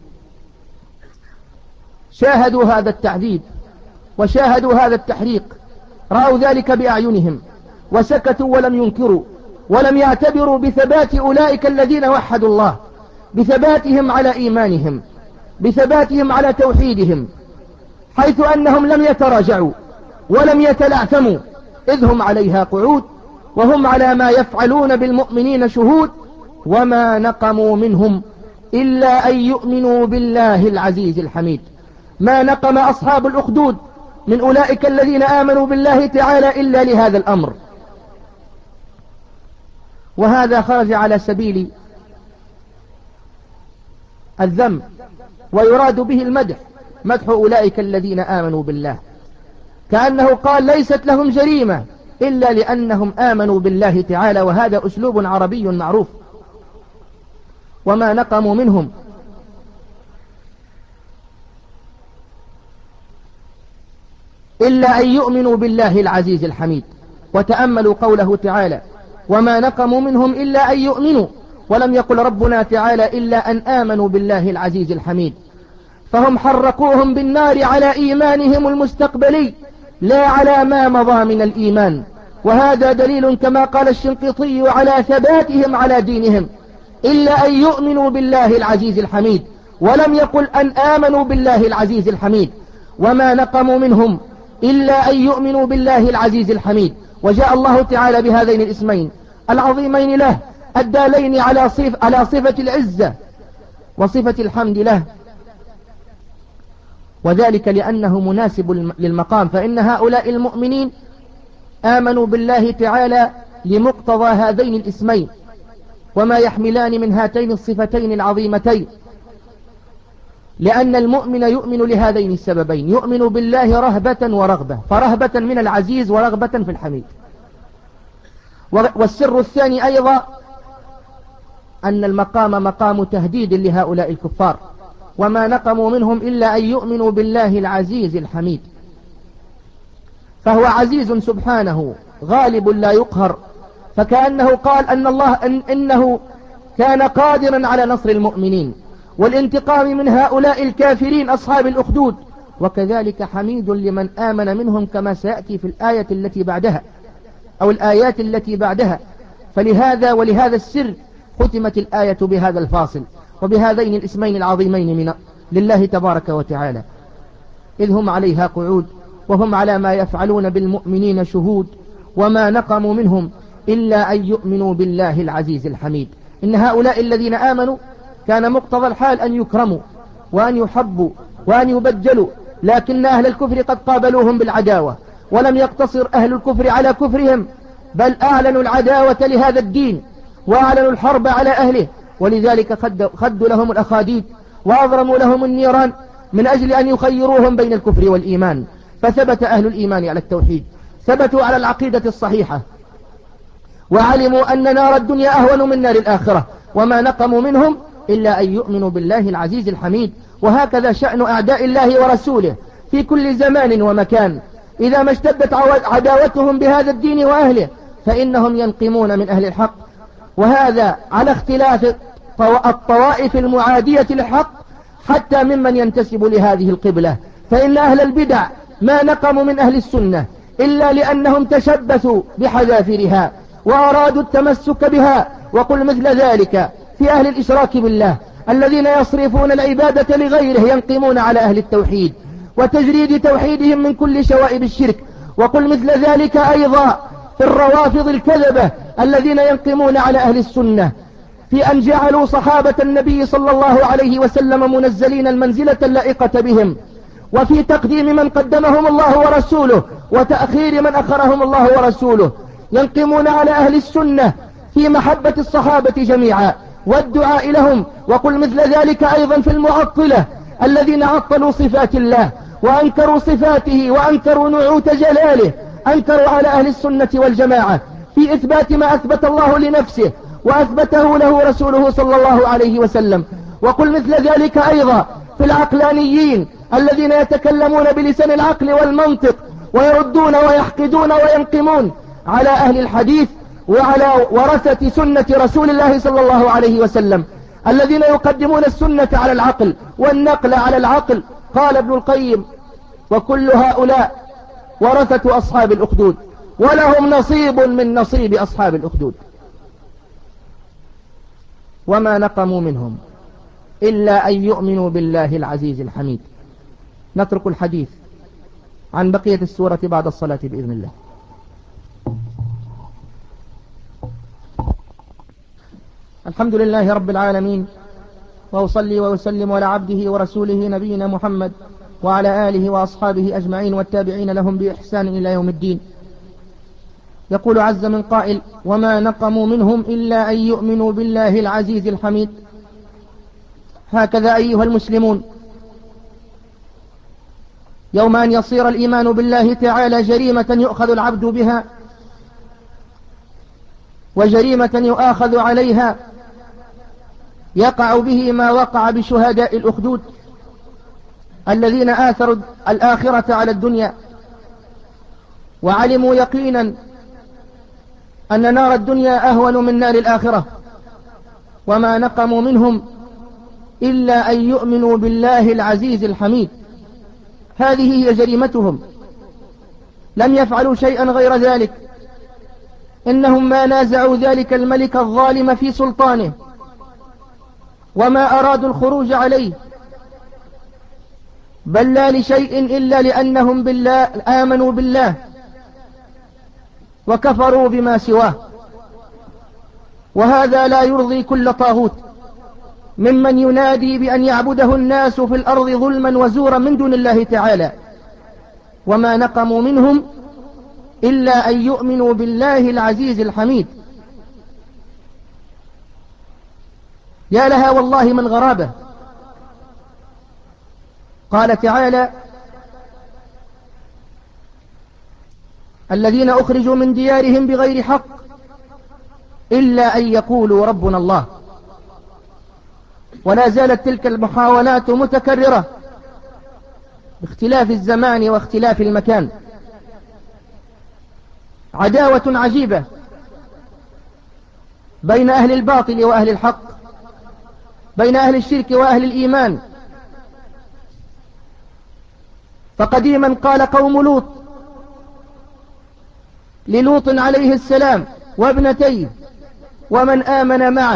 شاهدوا هذا التعذيب وشاهدوا هذا التحريق، رأوا ذلك بأعينهم، وسكتوا ولم ينكروا ولم يعتبروا بثبات أولئك الذين وحدوا الله، بثباتهم على إيمانهم، بثباتهم على توحيدهم، حيث أنهم لم يتراجعوا ولم يتلعثموا، إذ هم عليها قعود وهم على ما يفعلون بالمؤمنين شهود، وما نقموا منهم إلا أن يؤمنوا بالله العزيز الحميد. ما نقم أصحاب الأخدود من أولئك الذين آمنوا بالله تعالى إلا لهذا الأمر، وهذا خرج على سبيل الذم، ويراد به المدح، مدح أولئك الذين آمنوا بالله، كأنه قال ليست لهم جريمة إلا لأنهم آمنوا بالله تعالى، وهذا أسلوب عربي معروف. وما نقموا منهم إلا أن يؤمنوا بالله العزيز الحميد. وتأملوا قوله تعالى وما نقموا منهم إلا أن يؤمنوا، ولم يقل ربنا تعالى إلا أن آمنوا بالله العزيز الحميد، فهم حرقوهم بالنار على إيمانهم المستقبلي لا على ما مضى من الإيمان، وهذا دليل كما قال الشنقيطي على ثباتهم على دينهم، إلا أن يؤمنوا بالله العزيز الحميد، ولم يقل أن آمنوا بالله العزيز الحميد. وما نقموا منهم إلا أن يؤمنوا بالله العزيز الحميد. وجاء الله تعالى بهذين الاسمين العظيمين له الدالين على صف على صفة العزة وصفة الحمد له، وذلك لأنه مناسب للمقام، فإن هؤلاء المؤمنين آمنوا بالله تعالى لمقتضى هذين الاسمين وما يحملان من هاتين الصفتين العظيمتين، لأن المؤمن يؤمن لهذين السببين، يؤمن بالله رهبة ورغبة، فرهبة من العزيز ورغبة في الحميد. والسر الثاني أيضا أن المقام مقام تهديد لهؤلاء الكفار، وما نقموا منهم إلا أن يؤمنوا بالله العزيز الحميد، فهو عزيز سبحانه غالب لا يقهر، فكأنه قال أن الله إن إنه كان قادرا على نصر المؤمنين والانتقام من هؤلاء الكافرين أصحاب الأخدود، وكذلك حميد لمن آمن منهم كما سيأتي في الآية التي بعدها أو الآيات التي بعدها. فلهذا ولهذا السر ختمت الآية بهذا الفاصل وبهذين الاسمين العظيمين من لله تبارك وتعالى، إذ هم عليها قعود وهم على ما يفعلون بالمؤمنين شهود، وما نقموا منهم إلا أن يؤمنوا بالله العزيز الحميد. إن هؤلاء الذين آمنوا كان مقتضى الحال أن يكرموا وأن يحبوا وأن يبجلوا، لكن أهل الكفر قد قابلوهم بالعداوة، ولم يقتصر أهل الكفر على كفرهم، بل أعلنوا العداوة لهذا الدين وأعلنوا الحرب على أهله، ولذلك خدوا لهم الأخاديد وأضرموا لهم النيران من أجل أن يخيروهم بين الكفر والإيمان. فثبت أهل الإيمان على التوحيد، ثبتوا على العقيدة الصحيحة، وعلموا أن نار الدنيا أهون من نار الآخرة، وما نقموا منهم إلا أن يؤمنوا بالله العزيز الحميد. وهكذا شأن أعداء الله ورسوله في كل زمان ومكان، إذا ما اشتدت عداوتهم بهذا الدين وأهله فإنهم ينقمون من أهل الحق، وهذا على اختلاف الطوائف المعادية للحق حتى ممن ينتسب لهذه القبلة. فإن أهل البدع ما نقموا من أهل السنة إلا لأنهم تشبثوا بحذافرها وأرادوا التمسك بها، وقل مثل ذلك في أهل الإشراك بالله الذين يصرفون العبادة لغيره، ينقمون على أهل التوحيد وتجريد توحيدهم من كل شوائب الشرك. وقل مثل ذلك أيضا في الروافض الكذبة الذين ينقمون على أهل السنة في أن جعلوا صحابة النبي صلى الله عليه وسلم منزلين المنزلة اللائقة بهم، وفي تقديم من قدمهم الله ورسوله وتأخير من أخرهم الله ورسوله. ينقمون على أهل السنة في محبة الصحابة جميعا والدعاء لهم. وقل مثل ذلك أيضا في المعطلة الذين عطلوا صفات الله وأنكروا صفاته وأنكروا نعوت جلاله، أنكروا على أهل السنة والجماعة في إثبات ما أثبت الله لنفسه وأثبته له رسوله صلى الله عليه وسلم. وقل مثل ذلك أيضا في العقلانيين الذين يتكلمون بلسان العقل والمنطق ويردون ويحقدون وينقمون على أهل الحديث وعلى ورثة سنة رسول الله صلى الله عليه وسلم الذين يقدمون السنة على العقل والنقل على العقل. قال ابن القيم وكل هؤلاء ورثة أصحاب الأخدود، ولهم نصيب من نصيب أصحاب الأخدود. وما نقموا منهم إلا أن يؤمنوا بالله العزيز الحميد. نترك الحديث عن بقية السورة بعد الصلاة بإذن الله. الحمد لله رب العالمين، وأصلي وأسلم على عبده ورسوله نبينا محمد وعلى آله وأصحابه أجمعين والتابعين لهم بإحسان إلى يوم الدين. يقول عز من قائل: وما نقموا منهم إلا أن يؤمنوا بالله العزيز الحميد. هكذا أيها المسلمون، يوم أن يصير الإيمان بالله تعالى جريمة يؤخذ العبد بها وجريمة يؤاخذ عليها، يقع به ما وقع بشهداء الأخدود الذين آثروا الآخرة على الدنيا، وعلموا يقينا أن نار الدنيا أهون من نار الآخرة. وما نقموا منهم إلا أن يؤمنوا بالله العزيز الحميد. هذه هي جريمتهم، لم يفعلوا شيئا غير ذلك. إنهم ما نازعوا ذلك الملك الظالم في سلطانه، وما أرادوا الخروج عليه، بل لا لشيء إلا لأنهم بالله آمنوا بالله وكفروا بما سواه. وهذا لا يرضي كل طاغوت ممن ينادي بأن يعبده الناس في الأرض ظلما وزورا من دون الله تعالى. وما نقموا منهم إلا أن يؤمنوا بالله العزيز الحميد. يا لها والله من غرابة. قال تعالى: الذين أخرجوا من ديارهم بغير حق إلا أن يقولوا ربنا الله. ولا زالت تلك المحاولات متكررة باختلاف الزمان واختلاف المكان. عداوة عجيبة بين أهل الباطل وأهل الحق، بين أهل الشرك وأهل الإيمان. فقديما قال قوم لوط للوط عليه السلام وابنتيه ومن آمن معه: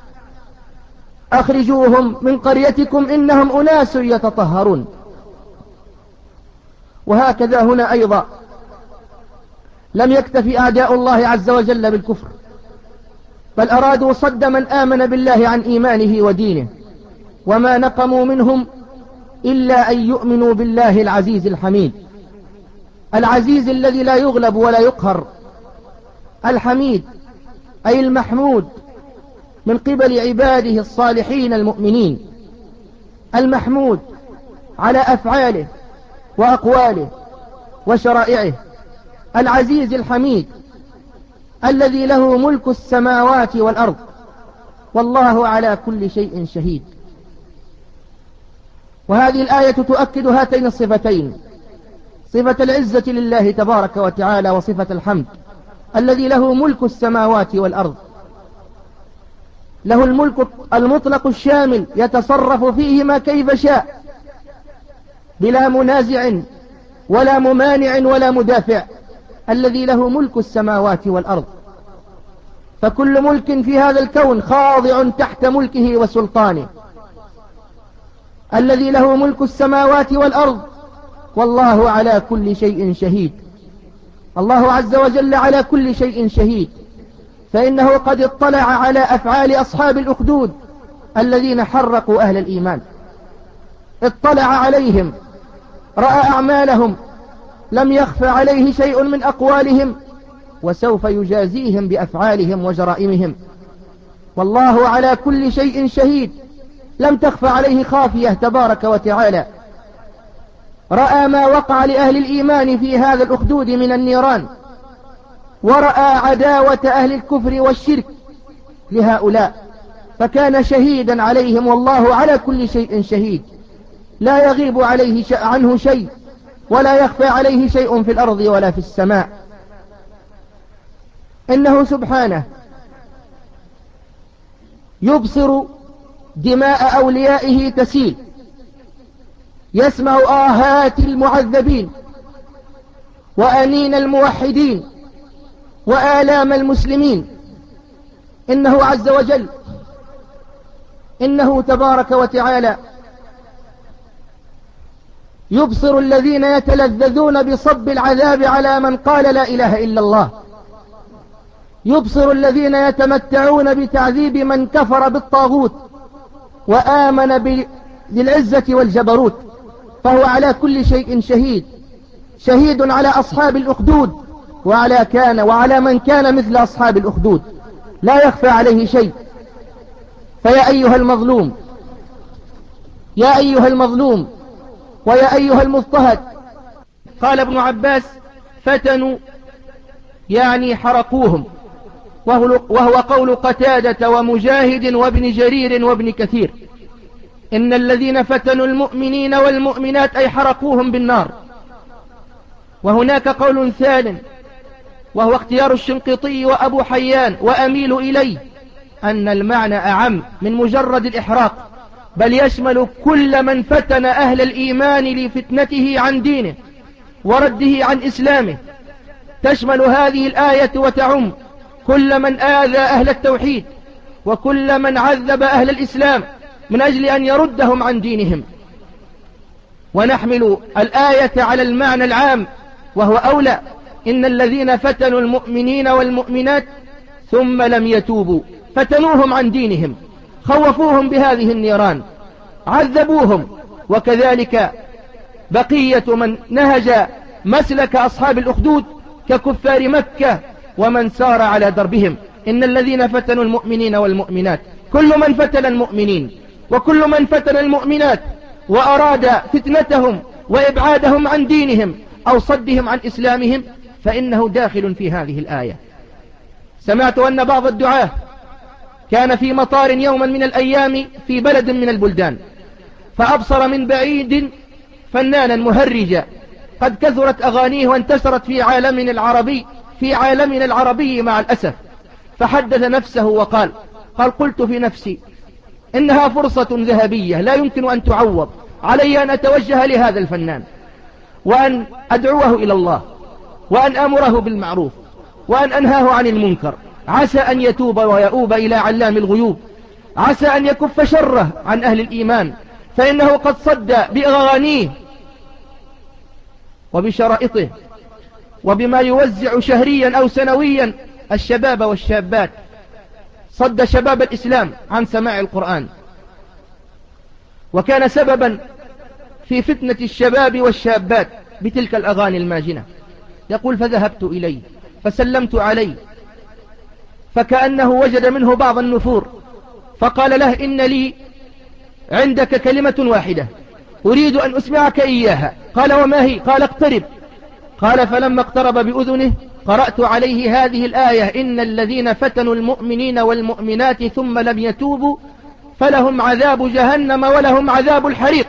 أخرجوهم من قريتكم إنهم أناس يتطهرون. وهكذا هنا أيضا لم يكتفي أعداء الله عز وجل بالكفر، بل أرادوا صد من آمن بالله عن إيمانه ودينه. وما نقموا منهم إلا أن يؤمنوا بالله العزيز الحميد، العزيز الذي لا يغلب ولا يقهر، الحميد أي المحمود من قبل عباده الصالحين المؤمنين، المحمود على أفعاله وأقواله وشرائعه، العزيز الحميد الذي له ملك السماوات والأرض، والله على كل شيء شهيد. وهذه الآية تؤكد هاتين الصفتين: صفة العزة لله تبارك وتعالى، وصفة الحمد الذي له ملك السماوات والأرض. له الملك المطلق الشامل يتصرف فيهما كيف شاء بلا منازع ولا ممانع ولا مدافع، الذي له ملك السماوات والأرض. فكل ملك في هذا الكون خاضع تحت ملكه وسلطانه. الذي له ملك السماوات والأرض، والله على كل شيء شهيد. الله عز وجل على كل شيء شهيد، فإنه قد اطلع على أفعال أصحاب الأخدود الذين حرقوا أهل الإيمان. اطلع عليهم، رأى أعمالهم، لم يخف عليه شيء من أقوالهم، وسوف يجازيهم بأفعالهم وجرائمهم. والله على كل شيء شهيد، لم تخف عليه خافية تبارك وتعالى. رأى ما وقع لأهل الإيمان في هذا الأخدود من النيران، ورأى عداوة أهل الكفر والشرك لهؤلاء، فكان شهيدا عليهم. والله على كل شيء شهيد، لا يغيب عليه عنه شيء، ولا يخفى عليه شيء في الأرض ولا في السماء. إنه سبحانه يبصر دماء أوليائه تسيل، يسمع آهات المعذبين وأنين الموحدين وآلام المسلمين. إنه عز وجل، إنه تبارك وتعالى يبصر الذين يتلذذون بصب العذاب على من قال لا إله إلا الله، يبصر الذين يتمتعون بتعذيب من كفر بالطاغوت وآمن بالعزة والجبروت، فهو على كل شيء شهيد، شهيد على أصحاب الأخدود وعلى كان وعلى من كان مثل أصحاب الأخدود، لا يخفى عليه شيء. فيا أيها المظلوم، يا أيها المظلوم ويا أيها المضطهد، قال ابن عباس فتنوا يعني حرقوهم، وهو قول قتادة ومجاهد وابن جرير وابن كثير. إن الذين فتنوا المؤمنين والمؤمنات أي حرقوهم بالنار. وهناك قول ثالث وهو اختيار الشنقيطي وأبو حيان وأميل إليه، أن المعنى أعم من مجرد الإحراق، بل يشمل كل من فتن أهل الإيمان لفتنته عن دينه ورده عن إسلامه. تشمل هذه الآية وتعم كل من آذى أهل التوحيد وكل من عذب أهل الإسلام من أجل أن يردهم عن دينهم. ونحمل الآية على المعنى العام وهو أولى. إن الذين فتنوا المؤمنين والمؤمنات ثم لم يتوبوا، فتنوهم عن دينهم، خوفوهم بهذه النيران، عذبوهم. وكذلك بقية من نهج مسلك أصحاب الأخدود ككفار مكة ومن سار على دربهم. إن الذين فتنوا المؤمنين والمؤمنات، كل من فتن المؤمنين وكل من فتن المؤمنات وأراد فتنتهم وإبعادهم عن دينهم أو صدهم عن إسلامهم فإنه داخل في هذه الآية. سمعت أن بعض الدعاة كان في مطار يوما من الأيام في بلد من البلدان، فأبصر من بعيد فنانا مهرجا قد كثرت أغانيه وانتشرت في عالمنا العربي في عالمنا العربي مع الأسف. فحدث نفسه وقال قال قلت في نفسي إنها فرصة ذهبية لا يمكن أن تعوض، علي أن أتوجه لهذا الفنان وأن أدعوه إلى الله وأن أمره بالمعروف وأن أنهاه عن المنكر، عسى أن يتوب ويؤوب إلى علام الغيوب، عسى أن يكف شره عن أهل الإيمان، فإنه قد صد بأغانيه وبشرائطه وبما يوزع شهريا أو سنويا الشباب والشابات، صد شباب الإسلام عن سماع القرآن، وكان سببا في فتنة الشباب والشابات بتلك الأغاني الماجنة. يقول فذهبت إليه فسلمت عليه فكأنه وجد منه بعض النفور، فقال له إن لي عندك كلمة واحدة أريد أن أسمعك إياها. قال وما هي؟ قال اقترب. قال فلما اقترب بأذنه قرأت عليه هذه الآية إن الذين فتنوا المؤمنين والمؤمنات ثم لم يتوبوا فلهم عذاب جهنم ولهم عذاب الحريق.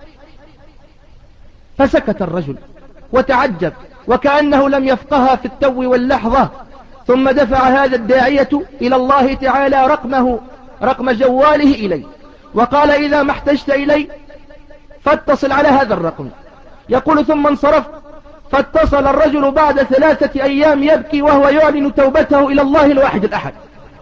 فسكت الرجل وتعجب وكأنه لم يفقها في التو واللحظة، ثم دفع هذا الداعية إلى الله تعالى رقمه رقم جواله إلي وقال إذا ما احتجت إلي فاتصل على هذا الرقم. يقول ثم انصرف فاتصل الرجل بعد ثلاثة أيام يبكي وهو يعلن توبته إلى الله الواحد الأحد.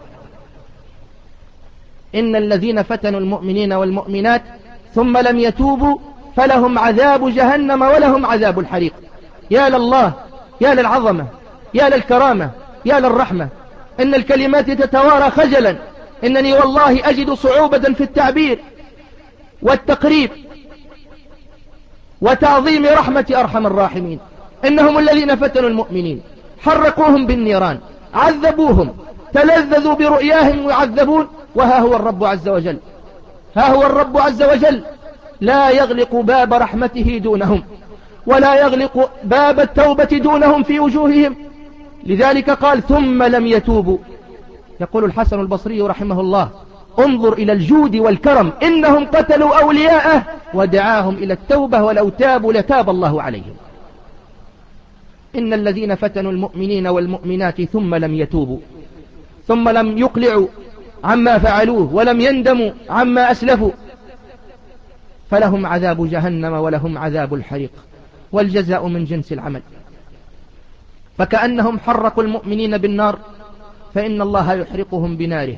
إن الذين فتنوا المؤمنين والمؤمنات ثم لم يتوبوا فلهم عذاب جهنم ولهم عذاب الحريق. يا لله، يا للعظمة، يا للكرامة، يا للرحمة. إن الكلمات تتوارى خجلا، إنني والله أجد صعوبة في التعبير والتقريب وتعظيم رحمة أرحم الراحمين. إنهم الذين فتنوا المؤمنين، حرقوهم بالنيران، عذبوهم، تلذذوا برؤياهم يعذبون، وها هو الرب عز وجل، ها هو الرب عز وجل لا يغلق باب رحمته دونهم ولا يغلق باب التوبة دونهم في وجوههم. لذلك قال ثم لم يتوبوا. يقول الحسن البصري رحمه الله انظر إلى الجود والكرم، إنهم قتلوا أولياءه ودعاهم إلى التوبة ولو تابوا لتاب الله عليهم. إن الذين فتنوا المؤمنين والمؤمنات ثم لم يتوبوا ثم لم يقلعوا عما فعلوه ولم يندموا عما أسلفوا فلهم عذاب جهنم ولهم عذاب الحريق، والجزاء من جنس العمل. فكأنهم حرقوا المؤمنين بالنار، فإن الله يحرقهم بناره،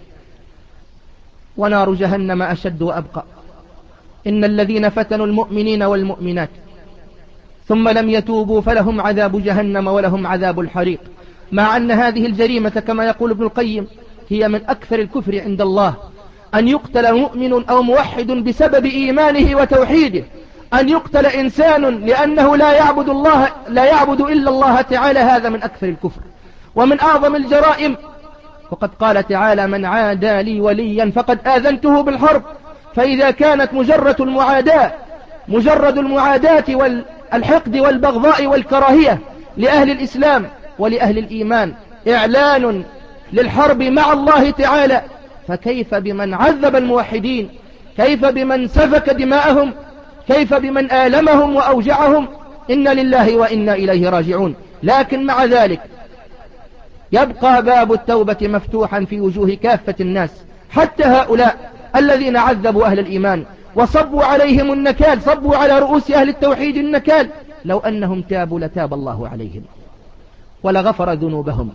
ونار جهنم أشد وأبقى. إن الذين فتنوا المؤمنين والمؤمنات ثم لم يتوبوا فلهم عذاب جهنم ولهم عذاب الحريق. مع أن هذه الجريمة كما يقول ابن القيم هي من أكثر الكفر عند الله، أن يقتل مؤمن أو موحد بسبب إيمانه وتوحيده، أن يقتل إنسان لأنه لا يعبد الله لا يعبد إلا الله تعالى، هذا من أكثر الكفر ومن أعظم الجرائم. وقد قال تعالى: من عادى لي وليا فقد آذنته بالحرب. فإذا كانت مجرد المعاداة مجرد المعاداة والحقد والبغضاء والكراهية لأهل الإسلام ولأهل الإيمان إعلان للحرب مع الله تعالى، فكيف بمن عذب الموحدين؟ كيف بمن سفك دماءهم؟ كيف بمن آلمهم وأوجعهم؟ إن لله وإنا إليه راجعون. لكن مع ذلك يبقى باب التوبة مفتوحا في وجوه كافة الناس، حتى هؤلاء الذين عذبوا أهل الإيمان وصبوا عليهم النكال، صبوا على رؤوس أهل التوحيد النكال، لو أنهم تابوا لتاب الله عليهم ولغفر ذنوبهم.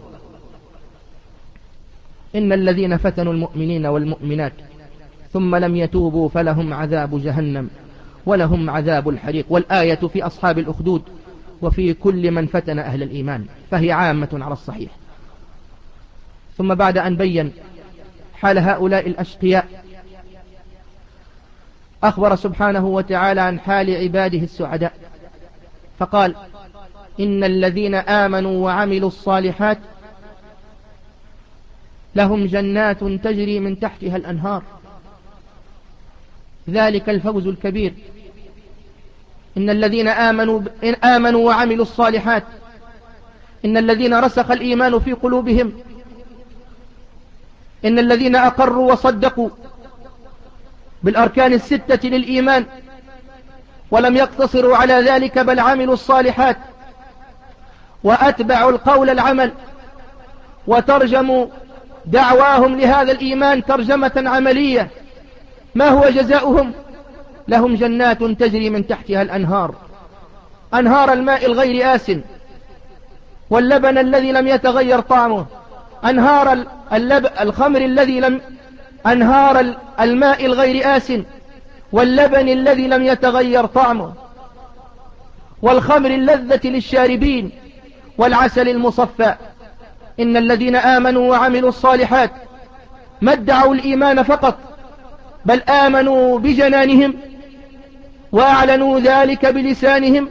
إن الذين فتنوا المؤمنين والمؤمنات ثم لم يتوبوا فلهم عذاب جهنم ولهم عذاب الحريق. والآية في أصحاب الأخدود وفي كل من فتن أهل الإيمان، فهي عامة على الصحيح. ثم بعد أن بين حال هؤلاء الأشقياء أخبر سبحانه وتعالى عن حال عباده السعداء، فقال: إن الذين آمنوا وعملوا الصالحات لهم جنات تجري من تحتها الأنهار، ذلك الفوز الكبير. إن الذين آمنوا, إن آمنوا وعملوا الصالحات، إن الذين رسخ الإيمان في قلوبهم، إن الذين أقروا وصدقوا بالأركان الستة للإيمان ولم يقتصروا على ذلك بل عملوا الصالحات وأتبعوا القول العمل وترجموا دعواهم لهذا الإيمان ترجمة عملية، ما هو جزاؤهم؟ لهم جنات تجري من تحتها الأنهار، أنهار الماء الغير آسن واللبن الذي لم يتغير طعمه، أنهار اللب... الخمر الذي لم أنهار الماء الغير آسن واللبن الذي لم يتغير طعمه والخمر اللذة للشاربين والعسل المصفى. إن الذين آمنوا وعملوا الصالحات ما ادعوا الإيمان فقط، بل آمنوا بجنانهم وأعلنوا ذلك بلسانهم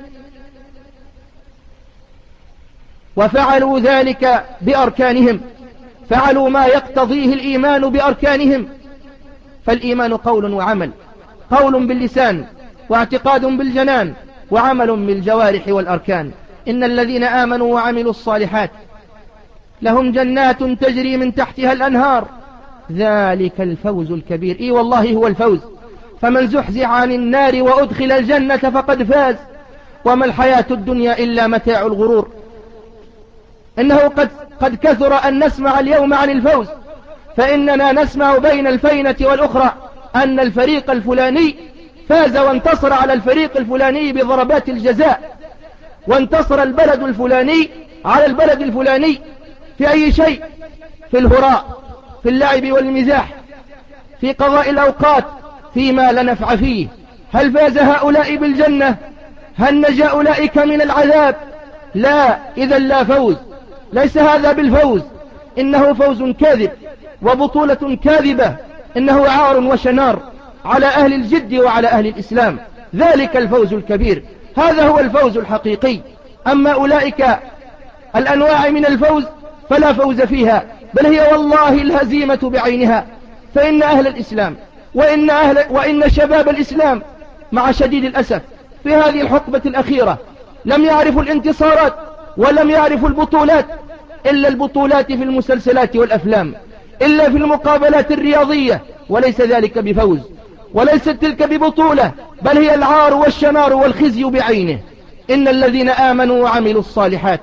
وفعلوا ذلك بأركانهم، فعلوا ما يقتضيه الإيمان بأركانهم. فالإيمان قول وعمل، قول باللسان واعتقاد بالجنان وعمل بالجوارح والأركان. إن الذين آمنوا وعملوا الصالحات لهم جنات تجري من تحتها الأنهار، ذلك الفوز الكبير. إي والله هو الفوز، فمن زحزح عن النار وأدخل الجنة فقد فاز، وما الحياة الدنيا إلا متاع الغرور. إنه قد, قد كثر أن نسمع اليوم عن الفوز، فإننا نسمع بين الفينة والأخرى أن الفريق الفلاني فاز وانتصر على الفريق الفلاني بضربات الجزاء، وانتصر البلد الفلاني على البلد الفلاني في أي شيء، في الهراء، في اللعب والمزاح، في قضاء الأوقات، فيما لا نفع فيه. هل فاز هؤلاء بالجنة؟ هل نجا أولئك من العذاب؟ لا، إذا لا فوز، ليس هذا بالفوز، إنه فوز كاذب وبطولة كاذبة، إنه عار وشنار على أهل الجد وعلى أهل الإسلام. ذلك الفوز الكبير، هذا هو الفوز الحقيقي. أما أولئك الأنواع من الفوز فلا فوز فيها، بل هي والله الهزيمة بعينها. فإن أهل الإسلام وإن, أهل وإن شباب الإسلام مع شديد الأسف في هذه الحقبة الأخيرة لم يعرفوا الانتصارات ولم يعرفوا البطولات، إلا البطولات في المسلسلات والأفلام، إلا في المقابلات الرياضية، وليس ذلك بفوز، وليست تلك ببطولة، بل هي العار والشنار والخزي بعينه. إن الذين آمنوا وعملوا الصالحات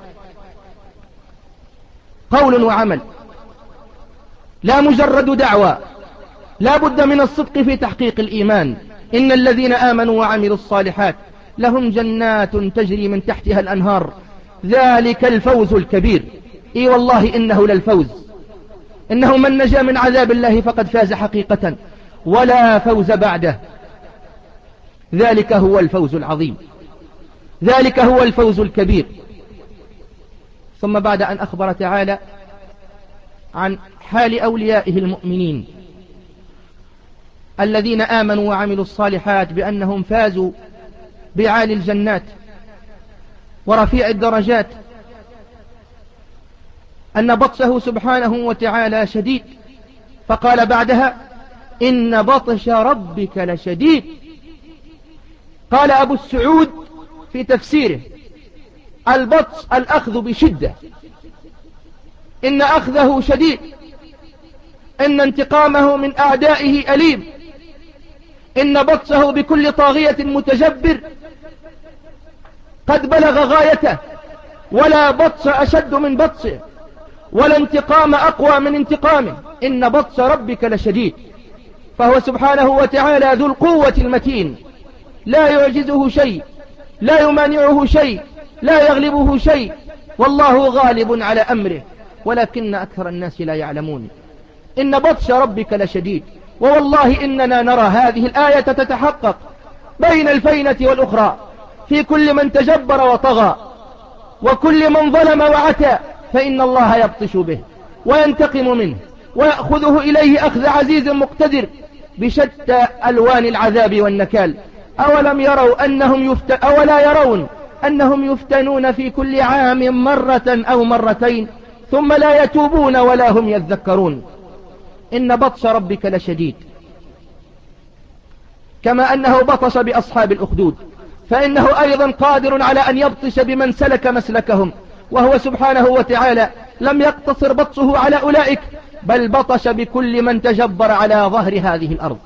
قول وعمل، لا مجرد دعوى، لا بد من الصدق في تحقيق الإيمان. إن الذين آمنوا وعملوا الصالحات لهم جنات تجري من تحتها الأنهار، ذلك الفوز الكبير. اي والله إنه للفوز، إنه من نجا من عذاب الله فقد فاز حقيقة ولا فوز بعده. ذلك هو الفوز العظيم، ذلك هو الفوز الكبير. ثم بعد أن أخبر تعالى عن حال أوليائه المؤمنين الذين آمنوا وعملوا الصالحات بأنهم فازوا بعالي الجنات ورفيع الدرجات، أن بطشه سبحانه وتعالى شديد، فقال بعدها إن بطش ربك لشديد. قال أبو السعود في تفسيره البطش الأخذ بشدة، إن أخذه شديد، إن انتقامه من أعدائه أليم، إن بطشه بكل طاغية متجبر قد بلغ غايته، ولا بطش أشد من بطشه، ولا انتقام أقوى من انتقامه. إن بطش ربك لشديد، فهو سبحانه وتعالى ذو القوة المتين، لا يعجزه شيء، لا يمانعه شيء، لا يغلبه شيء، والله غالب على أمره ولكن أكثر الناس لا يعلمون. إن بطش ربك لشديد. ووالله إننا نرى هذه الآية تتحقق بين الفينة والأخرى في كل من تجبر وطغى وكل من ظلم وعتى، فإن الله يبطش به وينتقم منه ويأخذه إليه أخذ عزيز مقتدر بشتى ألوان العذاب والنكال. أولم يروا أنهم يفت... أولا يرون أنهم يفتنون في كل عام مرة أو مرتين ثم لا يتوبون ولا هم يذكرون. إن بطش ربك لشديد. كما أنه بطش بأصحاب الأخدود فإنه أيضا قادر على أن يبطش بمن سلك مسلكهم، وهو سبحانه وتعالى لم يقتصر بطشه على أولئك، بل بطش بكل من تجبر على ظهر هذه الأرض.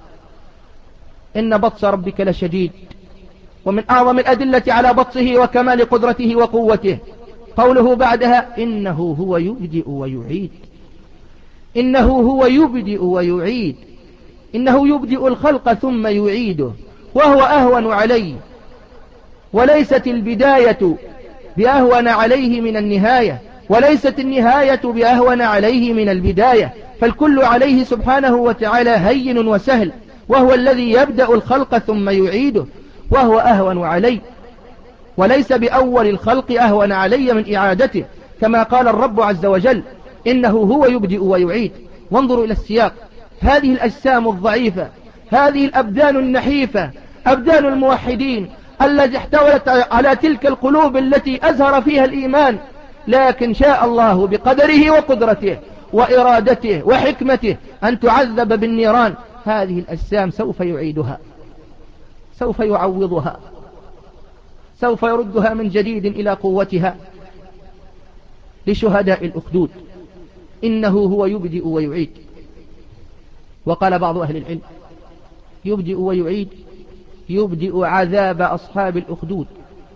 إن بطش ربك لشديد. ومن أعظم الأدلة على بطشه وكمال قدرته وقوته قوله بعدها إنه هو يبدئ ويعيد. إنه هو يبدئ ويعيد، إنه يبدئ الخلق ثم يعيده، وهو أهون عليه، وليست البداية بأهون عليه من النهاية، وليست النهاية بأهون عليه من البداية، فالكل عليه سبحانه وتعالى هين وسهل، وهو الذي يبدأ الخلق ثم يعيده، وهو أهون عليه، وليس بأول الخلق أهون علي من إعادته، كما قال الرب عز وجل إنه هو يبدئ ويعيد. وانظروا إلى السياق، هذه الأجسام الضعيفة، هذه الأبدان النحيفة، أبدان الموحدين التي احتوت على تلك القلوب التي أزهر فيها الإيمان، لكن شاء الله بقدره وقدرته وإرادته وحكمته أن تعذب بالنيران. هذه الأجسام سوف يعيدها، سوف يعوضها، سوف يردها من جديد إلى قوتها لشهداء الأخدود. إنه هو يبدئ ويعيد. وقال بعض أهل العلم يبدئ ويعيد يبدئ عذاب أصحاب الأخدود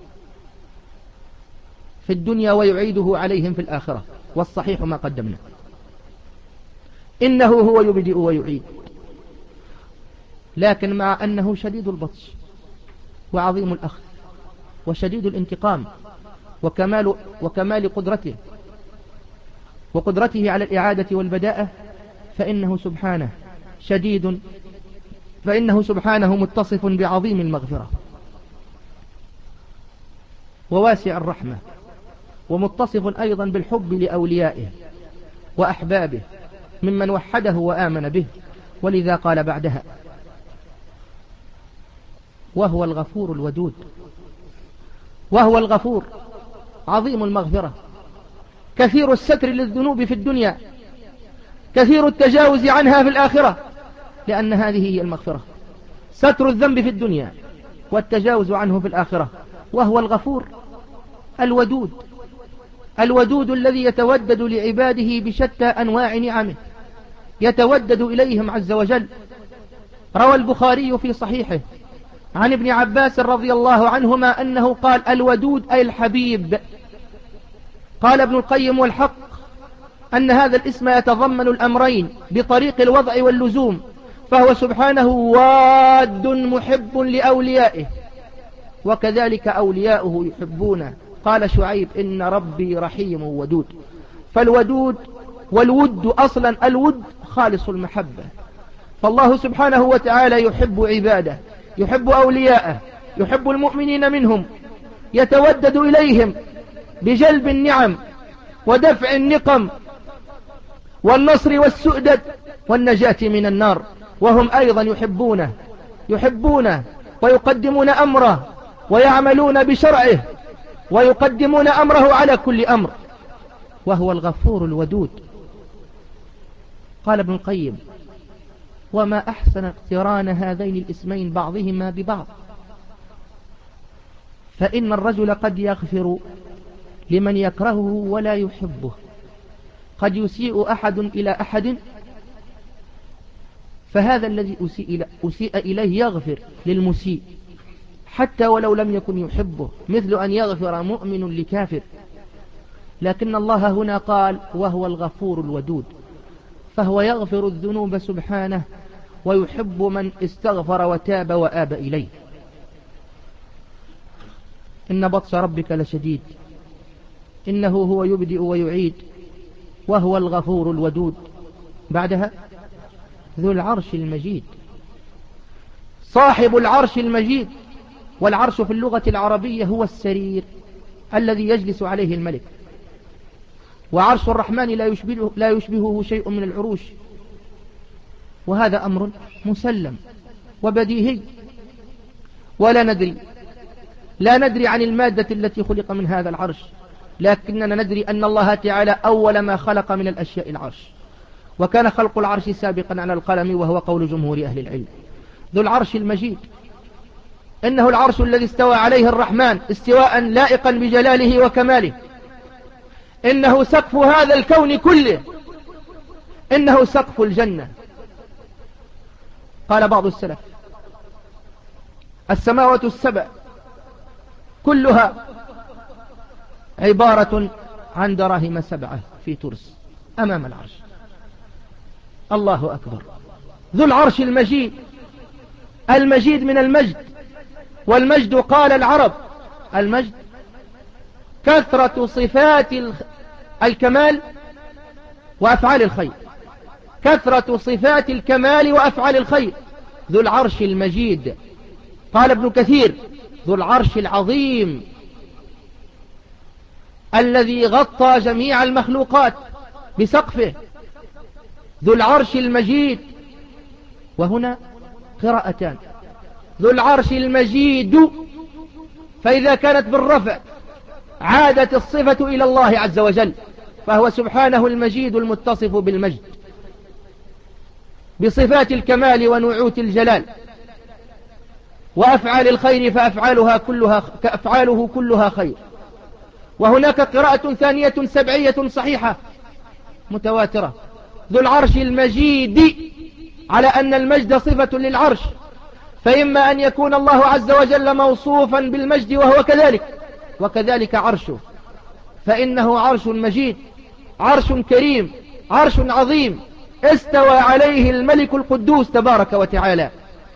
في الدنيا ويعيده عليهم في الآخرة، والصحيح ما قدمنا. إنه هو يبدئ ويعيد، لكن مع أنه شديد البطش وعظيم الأخذ وشديد الانتقام وكمال, وكمال قدرته وقدرته على الإعادة والبداءة، فإنه سبحانه شديد، فإنه سبحانه متصف بعظيم المغفرة وواسع الرحمة، ومتصف أيضا بالحب لأوليائه وأحبابه ممن وحده وآمن به. ولذا قال بعدها وهو الغفور الودود. وهو الغفور عظيم المغفرة، كثير الستر للذنوب في الدنيا، كثير التجاوز عنها في الآخرة، لأن هذه هي المغفرة، ستر الذنب في الدنيا والتجاوز عنه في الآخرة. وهو الغفور الودود، الودود الذي يتودد لعباده بشتى أنواع نعمه، يتودد إليهم عز وجل. روى البخاري في صحيحه عن ابن عباس رضي الله عنهما أنه قال الودود أي الحبيب. قال ابن القيم والحق أن هذا الاسم يتضمن الأمرين بطريق الوضع واللزوم، فهو سبحانه واد محب لأوليائه، وكذلك أولياؤه يحبونه قال شعيب إن ربي رحيم ودود. فالودود والود أصلا الود خالص المحبة، فالله سبحانه وتعالى يحب عباده، يحب أولياءه، يحب المؤمنين منهم، يتودد إليهم بجلب النعم ودفع النقم والنصر والسؤدد والنجاة من النار، وهم أيضا يحبونه يحبونه ويقدمون أمره ويعملون بشرعه ويقدمون أمره على كل أمر، وهو الغفور الودود. قال ابن القيم: وما أحسن اقتران هذين الاسمين بعضهما ببعض، فإن الرجل قد يغفر لمن يكرهه ولا يحبه، قد يسيء أحد إلى أحد، فهذا الذي أسيء, أسيء إليه يغفر للمسيء حتى ولو لم يكن يحبه، مثل أن يغفر مؤمن لكافر. لكن الله هنا قال: وهو الغفور الودود، فهو يغفر الذنوب سبحانه ويحب من استغفر وتاب وآب إليه. إن بطش ربك لشديد، إنه هو يبدئ ويعيد، وهو الغفور الودود. بعدها: ذو العرش المجيد، صاحب العرش المجيد. والعرش في اللغة العربية هو السرير الذي يجلس عليه الملك، وعرش الرحمن لا يشبهه, لا يشبهه شيء من العروش، وهذا أمر مسلم وبديهي. ولا ندري لا ندري عن المادة التي خلق من هذا العرش، لكننا ندري أن الله تعالى أول ما خلق من الأشياء العرش، وكان خلق العرش سابقا على القلم، وهو قول جمهور أهل العلم. ذو العرش المجيد، إنه العرش الذي استوى عليه الرحمن استواء لائقا بجلاله وكماله، إنه سقف هذا الكون كله، إنه سقف الجنة. قال بعض السلف: السماوات السبع كلها عبارة عن دراهم سبعة في ترس أمام العرش. الله أكبر. ذو العرش المجيد، المجيد من المجد، والمجد قال العرب المجد كثرة صفات الكمال وأفعال الخير، كثرة صفات الكمال وأفعال الخير. ذو العرش المجيد. قال ابن كثير: ذو العرش العظيم الذي غطى جميع المخلوقات بسقفه، ذو العرش المجيد. وهنا قراءتان: ذو العرش المجيد، فإذا كانت بالرفع عادت الصفة إلى الله عز وجل، فهو سبحانه المجيد المتصف بالمجد بصفات الكمال ونعوت الجلال، وأفعال الخير فأفعالها كلها كأفعاله كلها خير. وهناك قراءة ثانية سبعية صحيحة متواترة: ذو العرش المجيد، على أن المجد صفة للعرش، فإما أن يكون الله عز وجل موصوفا بالمجد وهو كذلك، وكذلك عرشه، فإنه عرش مجيد، عرش كريم، عرش عظيم استوى عليه الملك القدوس تبارك وتعالى،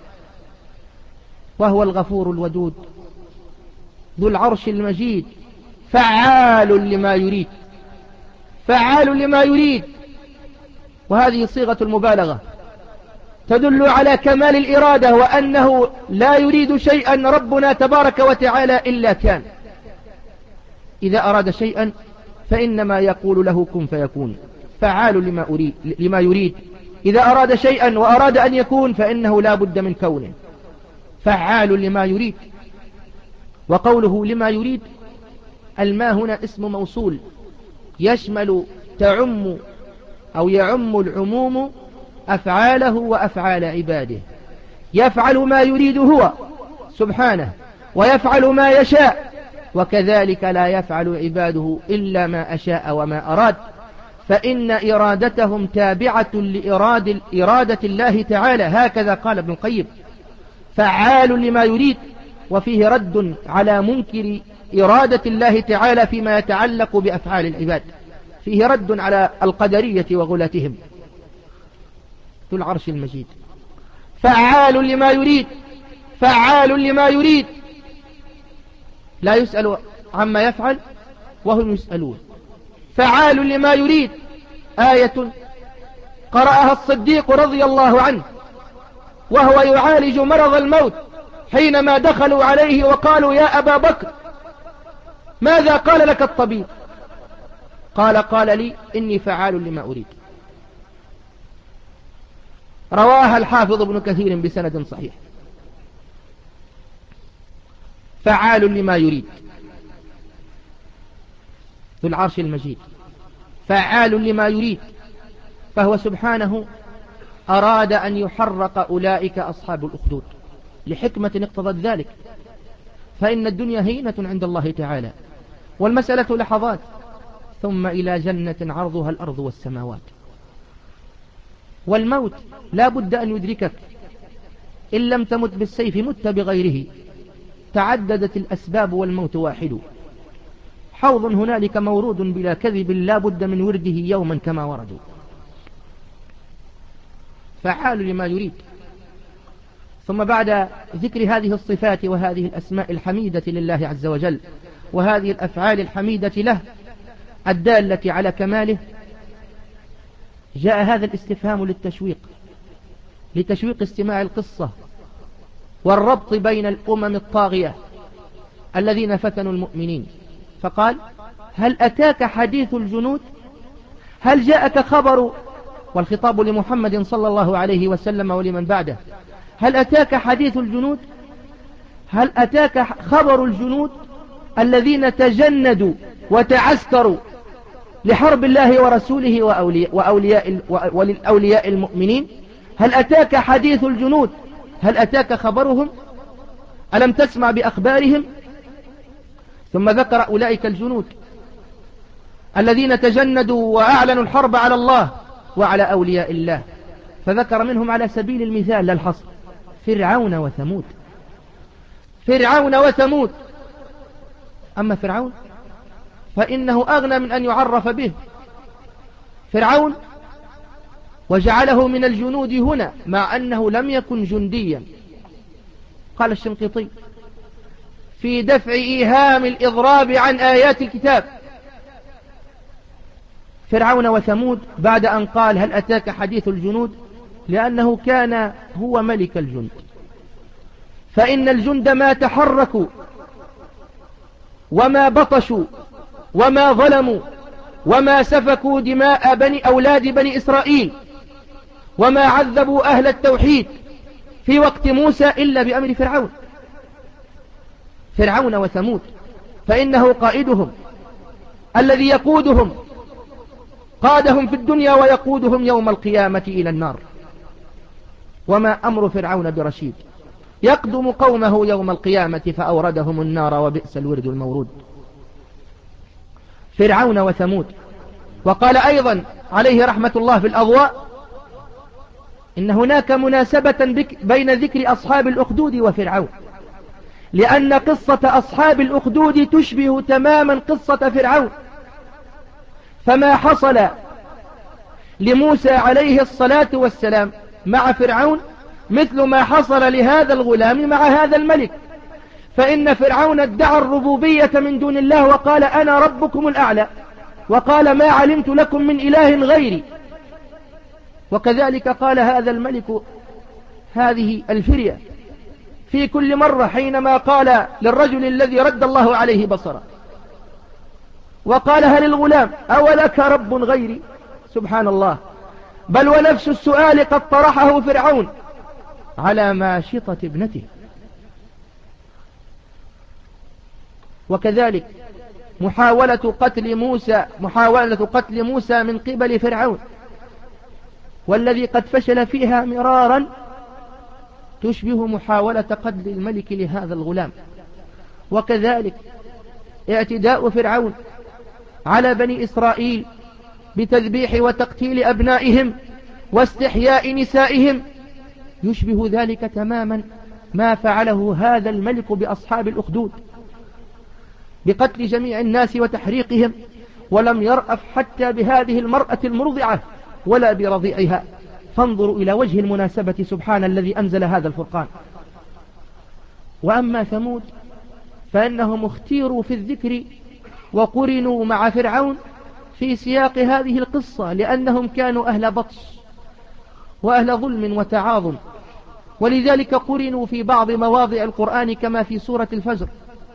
وهو الغفور الودود. ذو العرش المجيد فعال لما يريد، فعال لما يريد، وهذه صيغة المبالغة تدل على كمال الإرادة، وأنه لا يريد شيئا ربنا تبارك وتعالى إلا كان. إذا أراد شيئا فإنما يقول له كن فيكون، فعال لما, أريد لما يريد. إذا أراد شيئا وأراد أن يكون فإنه لا بد من كونه، فعال لما يريد. وقوله لما يريد، الماء هنا اسم موصول يشمل تعم أو يعم العموم أفعاله وأفعال عباده، يفعل ما يريد هو سبحانه، ويفعل ما يشاء، وكذلك لا يفعل عباده إلا ما أشاء وما أراد، فإن إرادتهم تابعة لإرادة إرادة الله تعالى. هكذا قال ابن القيم: فعال لما يريد. وفيه رد على منكر إرادة الله تعالى فيما يتعلق بأفعال العباد، فيه رد على القدرية وغلاتهم. ذو العرش المجيد فعال لما يريد، فعال لما يريد، لا يسأل عما يفعل وهم يسألون. فعال لما يريد آية قرأها الصديق رضي الله عنه وهو يعالج مرض الموت حينما دخلوا عليه وقالوا يا أبا بكر ماذا قال لك الطبيب؟ قال قال لي إني فعال لما أريد. رواها الحافظ ابن كثير بسند صحيح. فعال لما يريد ذو العرش المجيد، فعال لما يريد، فهو سبحانه أراد أن يحرق أولئك أصحاب الأخدود لحكمة اقتضت ذلك، فإن الدنيا هينة عند الله تعالى، والمسألة لحظات ثم إلى جنة عرضها الأرض والسماوات. والموت لا بد أن يدركك، إن لم تمت بالسيف مت بغيره، تعددت الأسباب والموت واحد. حوض هنالك مورود بلا كذب لا بد من ورده يوما كما وردوا. فعال لما يريد. ثم بعد ذكر هذه الصفات وهذه الأسماء الحميدة لله عز وجل وهذه الأفعال الحميدة له الدالة على كماله، جاء هذا الاستفهام للتشويق، لتشويق استماع القصة والربط بين الأمم الطاغية الذين فتنوا المؤمنين. فقال هل أتاك حديث الجنود؟ هل جاءك خبر، والخطاب لمحمد صلى الله عليه وسلم ولمن بعده، هل أتاك حديث الجنود؟ هل أتاك خبر الجنود الذين تجندوا وتعسكروا لحرب الله ورسوله وأولياء, وأولياء وللأولياء المؤمنين؟ هل أتاك حديث الجنود؟ هل أتاك خبرهم؟ ألم تسمع بأخبارهم؟ ثم ذكر أولئك الجنود الذين تجندوا وأعلنوا الحرب على الله وعلى أولياء الله، فذكر منهم على سبيل المثال للحصر فرعون وثمود. فرعون وثمود. أما فرعون فإنه أغنى من أن يعرف به. فرعون وجعله من الجنود هنا مع أنه لم يكن جنديا. قال الشنقيطي في دفع إيهام الإضراب عن آيات الكتاب فرعون وثمود بعد أن قال هل أتاك حديث الجنود، لأنه كان هو ملك الجند، فإن الجند ما تحركوا وما بطشوا وما ظلموا وما سفكوا دماء بني أولاد بني إسرائيل وما عذبوا أهل التوحيد في وقت موسى إلا بأمر فرعون. فرعون وثمود، فإنه قائدهم الذي يقودهم، قادهم في الدنيا ويقودهم يوم القيامة إلى النار. وما أمر فرعون برشيد، يقدم قومه يوم القيامة فأوردهم النار وبئس الورد المورود. فرعون وثمود. وقال أيضا عليه رحمة الله في الأضواء إن هناك مناسبة بين ذكر أصحاب الأخدود وفرعون، لأن قصة أصحاب الأخدود تشبه تماما قصة فرعون. فما حصل لموسى عليه الصلاة والسلام مع فرعون مثل ما حصل لهذا الغلام مع هذا الملك. فإن فرعون ادعى الربوبية من دون الله وقال أنا ربكم الأعلى، وقال ما علمت لكم من إله غيري. وكذلك قال هذا الملك هذه الفرية في كل مرة حينما قال للرجل الذي رد الله عليه بصره وقال هل الغلام أولك رب غيري؟ سبحان الله. بل ونفس السؤال قد طرحه فرعون على ماشطة ابنته. وكذلك محاولة قتل موسى محاولة قتل موسى من قبل فرعون، والذي قد فشل فيها مرارا، تشبه محاولة قتل الملك لهذا الغلام. وكذلك اعتداء فرعون على بني إسرائيل بتذبيح وتقتيل أبنائهم واستحياء نسائهم يشبه ذلك تماما ما فعله هذا الملك بأصحاب الأخدود بقتل جميع الناس وتحريقهم، ولم يرأف حتى بهذه المرأة المرضعة ولا برضيعها. فانظروا إلى وجه المناسبة سبحان الذي أنزل هذا الفرقان. وأما ثمود فإنهم اختيروا في الذكر وقرنوا مع فرعون في سياق هذه القصة، لأنهم كانوا أهل بطش وأهل ظلم وتعاظم، ولذلك قرنوا في بعض مواضع القرآن كما في سورة الفجر: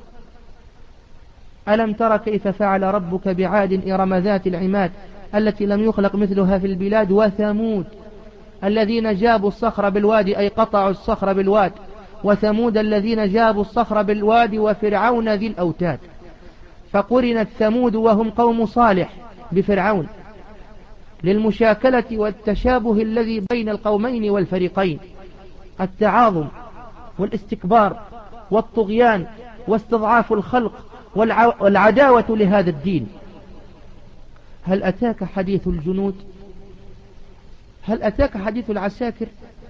ألم تر كيف فعل ربك بعاد إرم ذات العماد التي لم يخلق مثلها في البلاد وثمود الذين جابوا الصخر بالواد، أي قطعوا الصخر بالواد، وثمود الذين جابوا الصخر بالواد، وفرعون ذي الأوتاد. فقرنت ثمود وهم قوم صالح بفرعون للمشاكلة والتشابه الذي بين القومين والفريقين، التعاظم والاستكبار والطغيان واستضعاف الخلق والعداوة لهذا الدين. هل أتاك حديث الجنود؟ هل أتاك حديث العساكر؟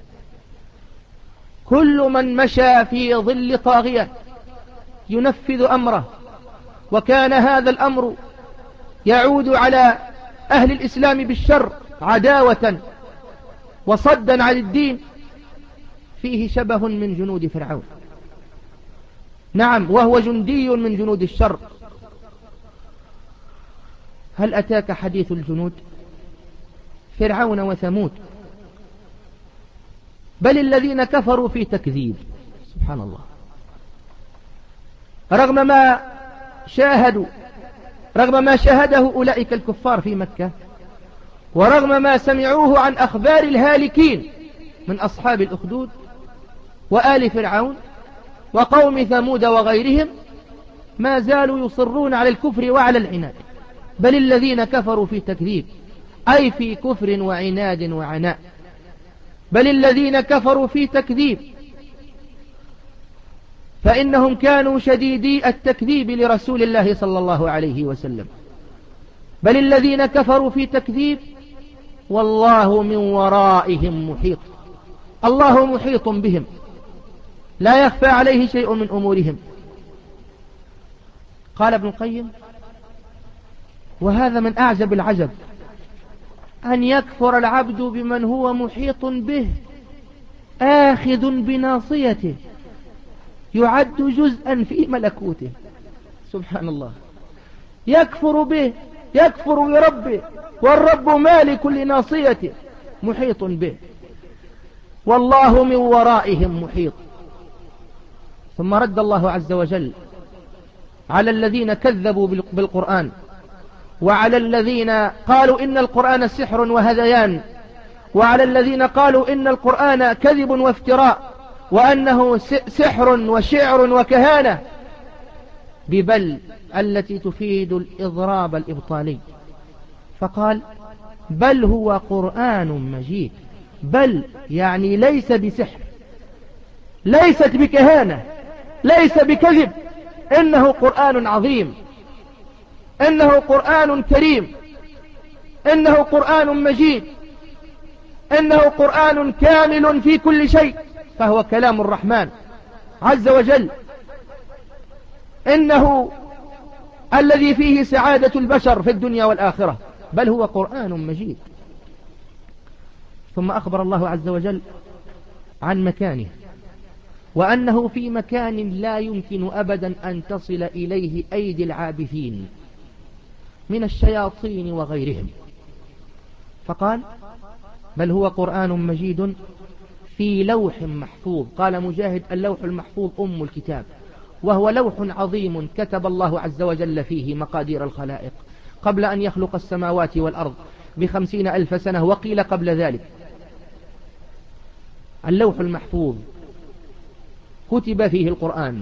كل من مشى في ظل طاغية ينفذ أمره، وكان هذا الأمر يعود على أهل الإسلام بالشر عداوة وصدا عن الدين، فيه شبه من جنود فرعون. نعم، وهو جندي من جنود الشر. هل أتاك حديث الجنود؟ فرعون وثمود. بل الذين كفروا في تكذيب، سبحان الله، رغم ما شاهدوا رغم ما شاهده أولئك الكفار في مكة، ورغم ما سمعوه عن أخبار الهالكين من أصحاب الأخدود وآل فرعون وقوم ثمود وغيرهم، ما زالوا يصرون على الكفر وعلى العناد. بل الذين كفروا في تكذيب، أي في كفر وعناد وعناء. بل الذين كفروا في تكذيب فإنهم كانوا شديدي التكذيب لرسول الله صلى الله عليه وسلم. بل الذين كفروا في تكذيب والله من ورائهم محيط، الله محيط بهم، لا يخفى عليه شيء من أمورهم. قال ابن القيم: وهذا من أعجب العجب، أن يكفر العبد بمن هو محيط به آخذ بناصيته، يعد جزءا في ملكوته. سبحان الله، يكفر به، يكفر بربه، والرب مالك لناصيته، محيط به، والله من ورائهم محيط. ثم رد الله عز وجل على الذين كذبوا بالقرآن، وعلى الذين قالوا إن القرآن سحر وهذيان، وعلى الذين قالوا إن القرآن كذب وافتراء، وأنه سحر وشعر وكهانة، ببل التي تفيد الإضراب الإبطالي. فقال: بل هو قرآن مجيد. بل يعني ليس بسحر، ليست بكهانة، ليس بكذب، إنه قرآن عظيم، إنه قرآن كريم، إنه قرآن مجيد، إنه قرآن كامل في كل شيء، فهو كلام الرحمن عز وجل. إنه الذي فيه سعادة البشر في الدنيا والآخرة، بل هو قرآن مجيد. ثم أخبر الله عز وجل عن مكانه، وأنه في مكان لا يمكن أبدا أن تصل إليه أيدي العابثين من الشياطين وغيرهم. فقال: بل هو قرآن مجيد في لوح محفوظ. قال مجاهد: اللوح المحفوظ أم الكتاب، وهو لوح عظيم كتب الله عز وجل فيه مقادير الخلائق قبل أن يخلق السماوات والأرض بخمسين ألف سنة، وقيل قبل ذلك. اللوح المحفوظ كتب فيه القرآن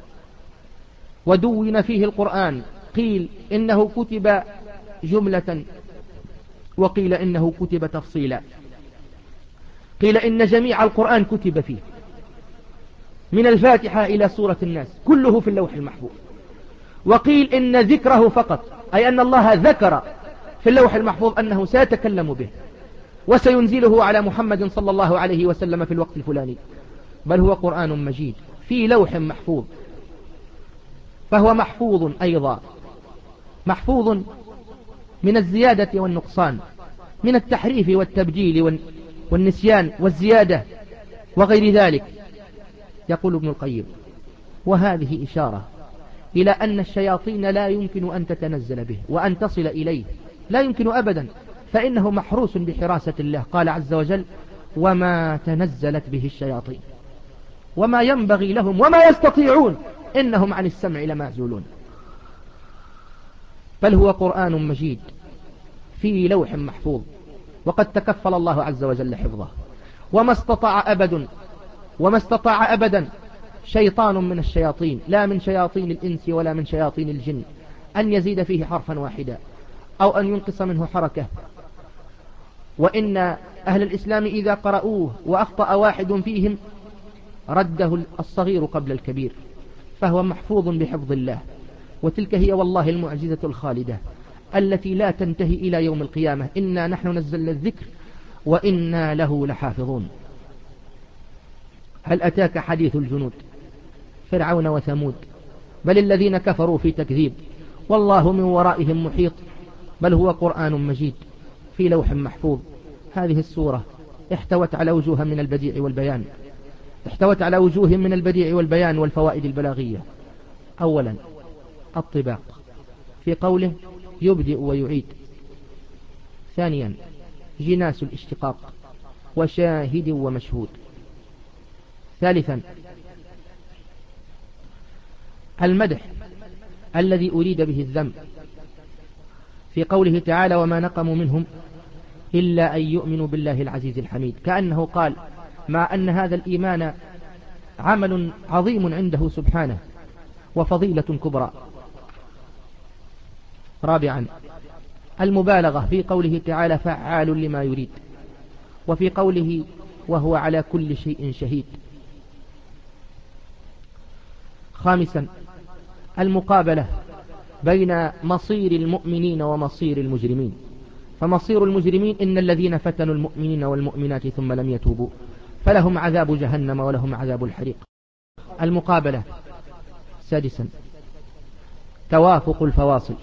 ودون فيه القرآن، قيل إنه كتب جملة، وقيل إنه كتب تفصيلا. قيل إن جميع القرآن كتب فيه من الفاتحة إلى سورة الناس، كله في اللوح المحفوظ. وقيل إن ذكره فقط، أي أن الله ذكر في اللوح المحفوظ أنه سيتكلم به وسينزله على محمد صلى الله عليه وسلم في الوقت الفلاني. بل هو قرآن مجيد في لوح محفوظ، فهو محفوظ أيضا، محفوظ من الزيادة والنقصان، من التحريف والتبديل والنسيان والزيادة وغير ذلك. يقول ابن القيم: وهذه إشارة إلى أن الشياطين لا يمكن أن تتنزل به وأن تصل إليه، لا يمكن أبدا، فإنه محروس بحراسة الله. قال عز وجل: وما تنزلت به الشياطين وما ينبغي لهم وما يستطيعون إنهم عن السمع لمعزولون. بل هو قرآن مجيد في لوح محفوظ، وقد تكفل الله عز وجل حفظه. وما استطاع أبد وما استطاع أبدا شيطان من الشياطين، لا من شياطين الإنس ولا من شياطين الجن، أن يزيد فيه حرفا واحدا أو أن ينقص منه حركة. وإن أهل الإسلام إذا قرأوه وأخطأ واحد فيهم رده الصغير قبل الكبير، فهو محفوظ بحفظ الله. وتلك هي والله المعجزة الخالدة التي لا تنتهي إلى يوم القيامة. إنا نحن نزلنا الذكر وإنا له لحافظون. هل أتاك حديث الجنود فرعون وثمود؟ بل الذين كفروا في تكذيب، والله من ورائهم محيط. بل هو قرآن مجيد في لوح محفوظ. هذه السورة احتوت على وجوه من البديع والبيان، احتوت على وجوه من البديع والبيان والفوائد البلاغية. أولا الطباق في قوله يبدئ ويعيد. ثانيا جناس الاشتقاق وشاهد ومشهود. ثالثا المدح الذي أريد به الذم في قوله تعالى: وما نقموا منهم إلا أن يؤمنوا بالله العزيز الحميد، كأنه قال مع أن هذا الإيمان عمل عظيم عنده سبحانه وفضيلة كبرى. رابعا المبالغة في قوله تعالى: فعال لما يريد، وفي قوله: وهو على كل شيء شهيد. خامسا المقابلة بين مصير المؤمنين ومصير المجرمين، فمصير المجرمين إن الذين فتنوا المؤمنين والمؤمنات ثم لم يتوبوا فلهم عذاب جهنم ولهم عذاب الحريق. المقابلة. سادسا توافق الفواصل،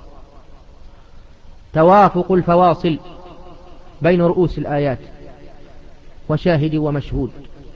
توافق الفواصل بين رؤوس الآيات وشاهد ومشهود.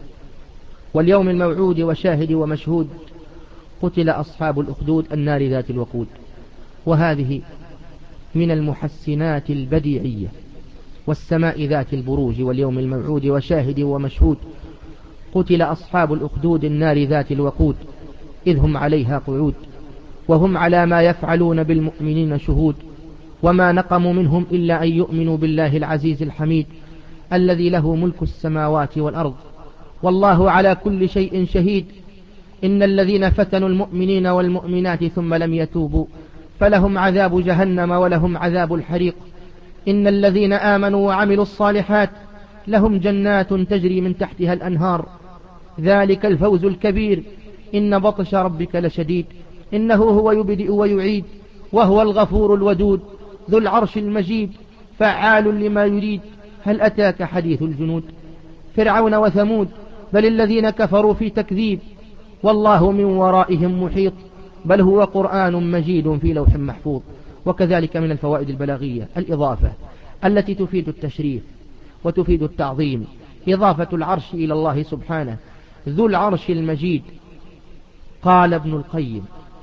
واليوم الموعود وشاهد ومشهود قتل أصحاب الأخدود النار ذات الوقود. وهذه من المحسنات البديعية. والسماء ذات البروج واليوم الموعود وشاهد ومشهود قتل أصحاب الأخدود النار ذات الوقود إذ هم عليها قعود وهم على ما يفعلون بالمؤمنين شهود وما نقموا منهم إلا أن يؤمنوا بالله العزيز الحميد الذي له ملك السماوات والأرض والله على كل شيء شهيد. إن الذين فتنوا المؤمنين والمؤمنات ثم لم يتوبوا فلهم عذاب جهنم ولهم عذاب الحريق. إن الذين آمنوا وعملوا الصالحات لهم جنات تجري من تحتها الأنهار ذلك الفوز الكبير. إن بطش ربك لشديد إنه هو يبدئ ويعيد وهو الغفور الودود ذو العرش المجيد فعال لما يريد. هل أتاك حديث الجنود فرعون وثمود؟ بل الذين كفروا في تكذيب والله من ورائهم محيط. بل هو قرآن مجيد في لوح محفوظ. وكذلك من الفوائد البلاغية الإضافة التي تفيد التشريف وتفيد التعظيم. إضافة العرش إلى الله سبحانه ذو العرش المجيد. قال ابن القيم: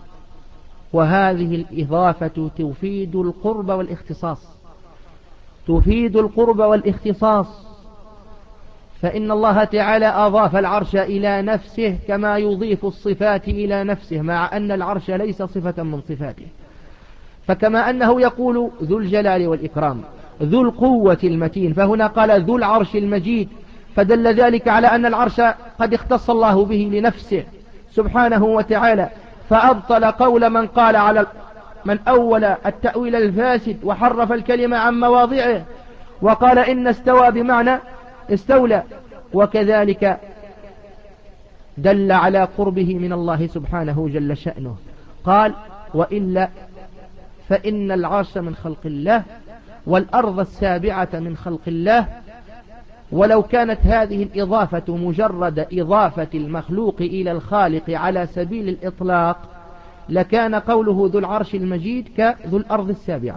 وهذه الإضافة تفيد القرب والاختصاص، تفيد القرب والاختصاص، فإن الله تعالى أضاف العرش إلى نفسه كما يضيف الصفات إلى نفسه مع أن العرش ليس صفة من صفاته. فكما أنه يقول ذو الجلال والإكرام ذو القوة المتين، فهنا قال ذو العرش المجيد، فدل ذلك على أن العرش قد اختص الله به لنفسه سبحانه وتعالى. فأبطل قول من قال على من أول التأويل الفاسد وحرف الكلمة عن مواضعه وقال إن استوى بمعنى استولى. وكذلك دل على قربه من الله سبحانه جل شأنه. قال: وإلا فإن العرش من خلق الله والأرض السابعة من خلق الله. ولو كانت هذه الإضافة مجرد إضافة المخلوق إلى الخالق على سبيل الإطلاق لكان قوله ذو العرش المجيد كذو الأرض السابعة،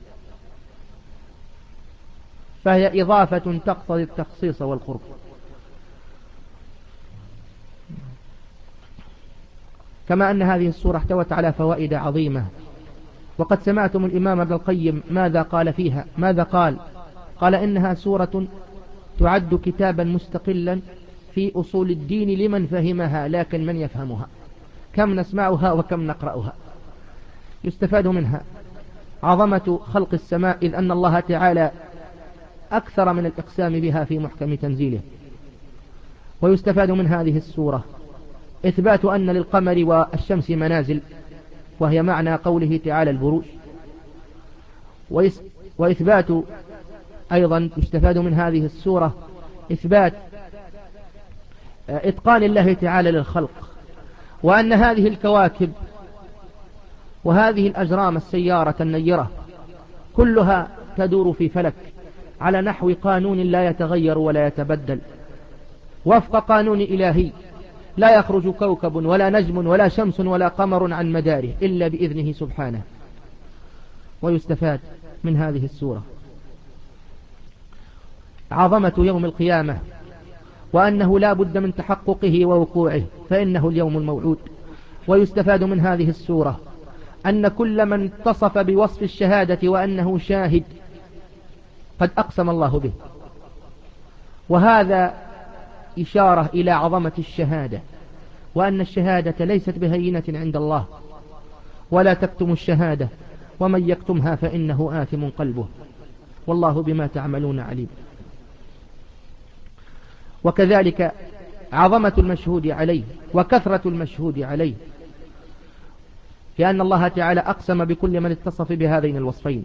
فهي إضافة تقتضي التخصيص والقرب. كما أن هذه السورة احتوت على فوائد عظيمة. وقد سمعتم الإمام ابن القيم ماذا قال فيها. ماذا قال؟ قال إنها سورة تعد كتابا مستقلا في أصول الدين لمن فهمها، لكن من يفهمها. كم نسمعها وكم نقرأها. يستفاد منها عظمة خلق السماء، إذ أن الله تعالى أكثر من الإقسام بها في محكم تنزيله. ويستفاد من هذه السورة إثبات أن للقمر والشمس منازل، وهي معنى قوله تعالى البروج. وإثبات أيضا يستفاد من هذه السورة إثبات إتقان الله تعالى للخلق، وأن هذه الكواكب وهذه الأجرام السيارة النيرة كلها تدور في فلك على نحو قانون لا يتغير ولا يتبدل، وفق قانون إلهي، لا يخرج كوكب ولا نجم ولا شمس ولا قمر عن مداره إلا بإذنه سبحانه. ويستفاد من هذه السورة عظمة يوم القيامة، وأنه لا بد من تحققه ووقوعه، فإنه اليوم الموعود. ويستفاد من هذه السورة أن كل من اتصف بوصف الشهادة وأنه شاهد قد أقسم الله به، وهذا إشارة إلى عظمة الشهادة، وأن الشهادة ليست بهينة عند الله، ولا تكتم الشهادة، ومن يكتمها فإنه آثم قلبه، والله بما تعملون عليم. وكذلك عظمة المشهود عليه وكثرة المشهود عليه، لأن الله تعالى أقسم بكل من اتصف بهذين الوصفين،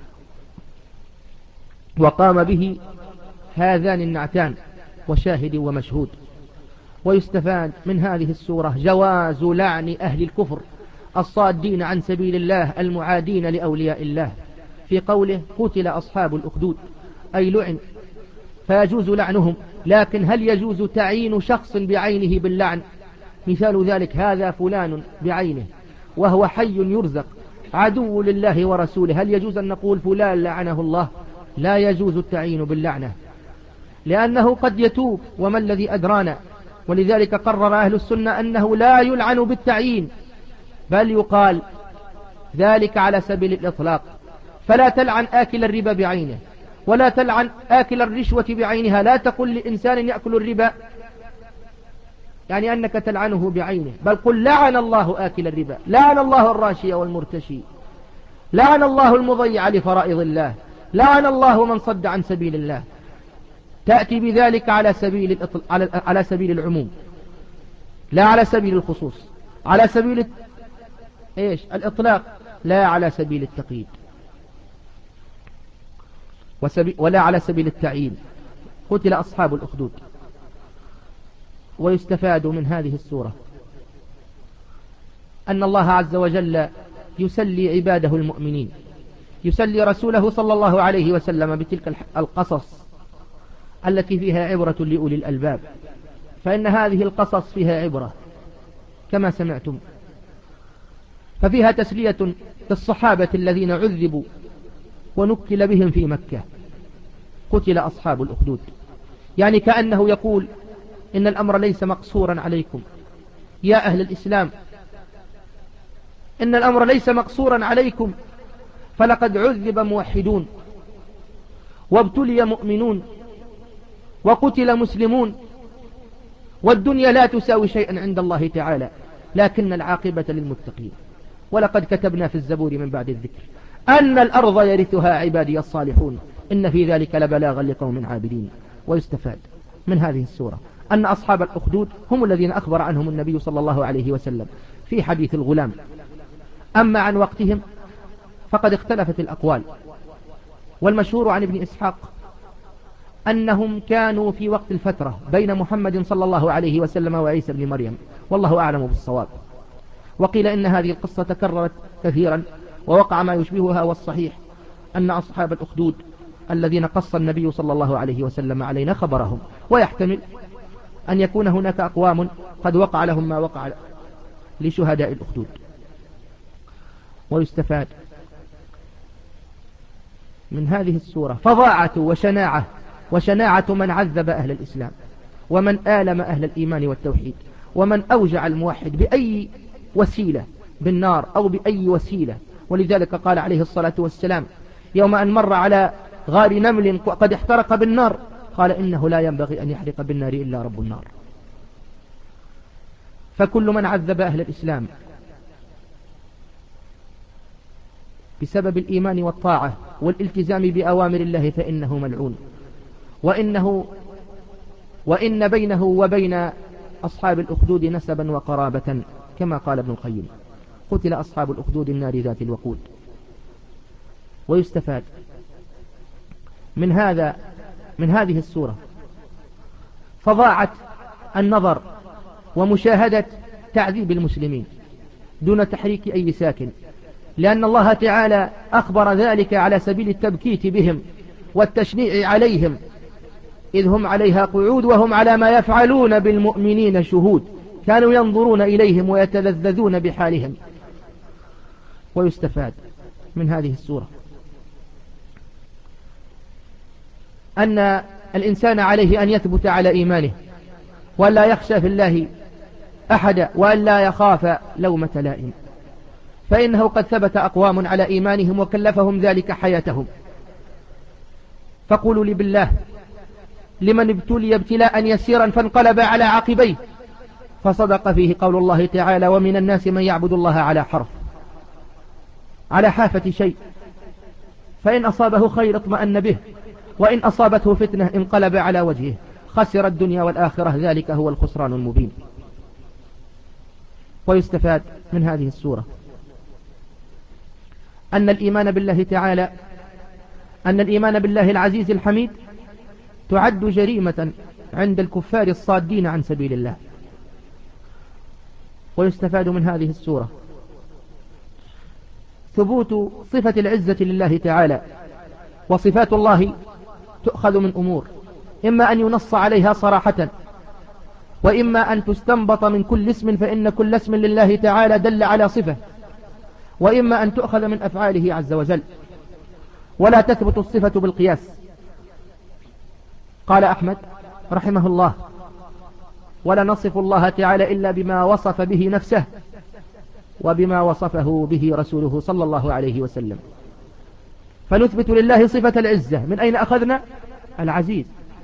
وقام به هذان النعتان، وشاهد ومشهود. ويستفاد من هذه السورة جواز لعن أهل الكفر الصادين عن سبيل الله المعادين لأولياء الله، في قوله قتل أصحاب الأخدود، أي لعن، فيجوز لعنهم. لكن هل يجوز تعيين شخص بعينه باللعن؟ مثال ذلك هذا فلان بعينه وهو حي يرزق عدو لله ورسوله، هل يجوز أن نقول فلان لعنه الله؟ لا يجوز التعيين باللعنة، لأنه قد يتوب، وما الذي أدرانا. ولذلك قرر أهل السنة أنه لا يلعن بالتعيين، بل يقال ذلك على سبيل الإطلاق. فلا تلعن آكل الربا بعينه، ولا تلعن آكل الرشوة بعينها. لا تقل لإنسان يأكل الربا يعني أنك تلعنه بعينه، بل قل لعن الله آكل الربا، لعن الله الراشي والمرتشي، لعن الله المضيع لفرائض الله، لعن الله من صد عن سبيل الله. تأتي بذلك على سبيل على على سبيل العموم، لا على سبيل الخصوص، على سبيل ايش الإطلاق، لا على سبيل التقييد، ولا على سبيل التعيين. قتل أصحاب الأخدود. ويستفاد من هذه السورة أن الله عز وجل يسلي عباده المؤمنين، يسلي رسوله صلى الله عليه وسلم بتلك القصص التي فيها عبرة لأولي الألباب، فإن هذه القصص فيها عبرة كما سمعتم. ففيها تسلية للصحابة الذين عذبوا ونكل بهم في مكة، قتل أصحاب الأخدود، يعني كأنه يقول إن الأمر ليس مقصورا عليكم يا أهل الإسلام، إن الأمر ليس مقصورا عليكم، فلقد عذب موحدون وابتلي مؤمنون وقتل مسلمون، والدنيا لا تساوي شيئا عند الله تعالى، لكن العاقبة للمتقين. ولقد كتبنا في الزبور من بعد الذكر أن الأرض يرثها عبادي الصالحون، إن في ذلك لبلاغا لقوم عابدين. ويستفاد من هذه السورة أن أصحاب الأخدود هم الذين أخبر عنهم النبي صلى الله عليه وسلم في حديث الغلام. أما عن وقتهم فقد اختلفت الأقوال، والمشهور عن ابن إسحاق أنهم كانوا في وقت الفترة بين محمد صلى الله عليه وسلم وعيسى بن مريم، والله أعلم بالصواب. وقيل إن هذه القصة تكررت كثيرا ووقع ما يشبهها، والصحيح أن أصحاب الأخدود الذين قص النبي صلى الله عليه وسلم علينا خبرهم، ويحتمل أن يكون هناك أقوام قد وقع لهم ما وقع لشهداء الأخدود. ويستفاد من هذه السورة فظاعة وشناعة وشناعة من عذب أهل الإسلام، ومن آلم أهل الإيمان والتوحيد، ومن أوجع الموحد بأي وسيلة بالنار أو بأي وسيلة. ولذلك قال عليه الصلاة والسلام يوم أن مر على غار نمل قد احترق بالنار قال إنه لا ينبغي أن يحرق بالنار إلا رب النار. فكل من عذب أهل الإسلام بسبب الإيمان والطاعة والالتزام بأوامر الله فإنه ملعون، وإنه وإن بينه وبين أصحاب الأخدود نسبا وقرابة كما قال ابن القيم: قتل أصحاب الأخدود النار ذات الوقود. ويستفاد من هذا من هذه السورة فضاعة النظر ومشاهدة تعذيب المسلمين دون تحريك أي ساكن، لأن الله تعالى أخبر ذلك على سبيل التبكيت بهم والتشنيع عليهم، إذ هم عليها قعود وهم على ما يفعلون بالمؤمنين شهود، كانوا ينظرون إليهم ويتلذذون بحالهم. ويستفاد من هذه السورة أن الإنسان عليه أن يثبت على إيمانه وأن لا يخشى في الله أحد وأن لا يخاف لومة لائم، فإنه قد ثبت أقوام على إيمانهم وكلفهم ذلك حياتهم. فقولوا لي بالله لمن ابتلي ابتلاء يسيرا فانقلب على عقبيه، فصدق فيه قول الله تعالى: ومن الناس من يعبد الله على حرف، على حافة شيء، فإن أصابه خير اطمأن به، وإن أصابته فتنة انقلب على وجهه، خسر الدنيا والآخرة، ذلك هو الخسران المبين. ويستفاد من هذه السورة أن الإيمان بالله تعالى أن الإيمان بالله العزيز الحميد تعد جريمة عند الكفار الصادين عن سبيل الله. ويستفاد من هذه السورة ثبوت صفة العزة لله تعالى، وصفات الله تؤخذ من أمور، إما أن ينص عليها صراحة، وإما أن تستنبط من كل اسم، فإن كل اسم لله تعالى دل على صفة، وإما أن تؤخذ من أفعاله عز وجل، ولا تثبت الصفة بالقياس. قال أحمد رحمه الله: ولا نصف الله تعالى إلا بما وصف به نفسه وبما وصفه به رسوله صلى الله عليه وسلم. فنثبت لله صفة العزة. من أين أخذنا؟ العزيز،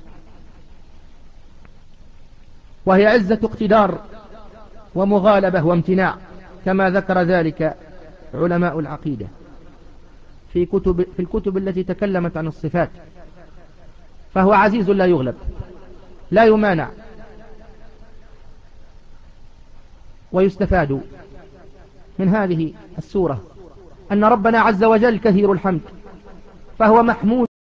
وهي عزة اقتدار ومغالبة وامتناع، كما ذكر ذلك علماء العقيدة في كتب في الكتب التي تكلمت عن الصفات. فهو عزيز لا يغلب، لا يمانع. ويستفاد من هذه السورة أن ربنا عز وجل كثير الحمد، فهو محمود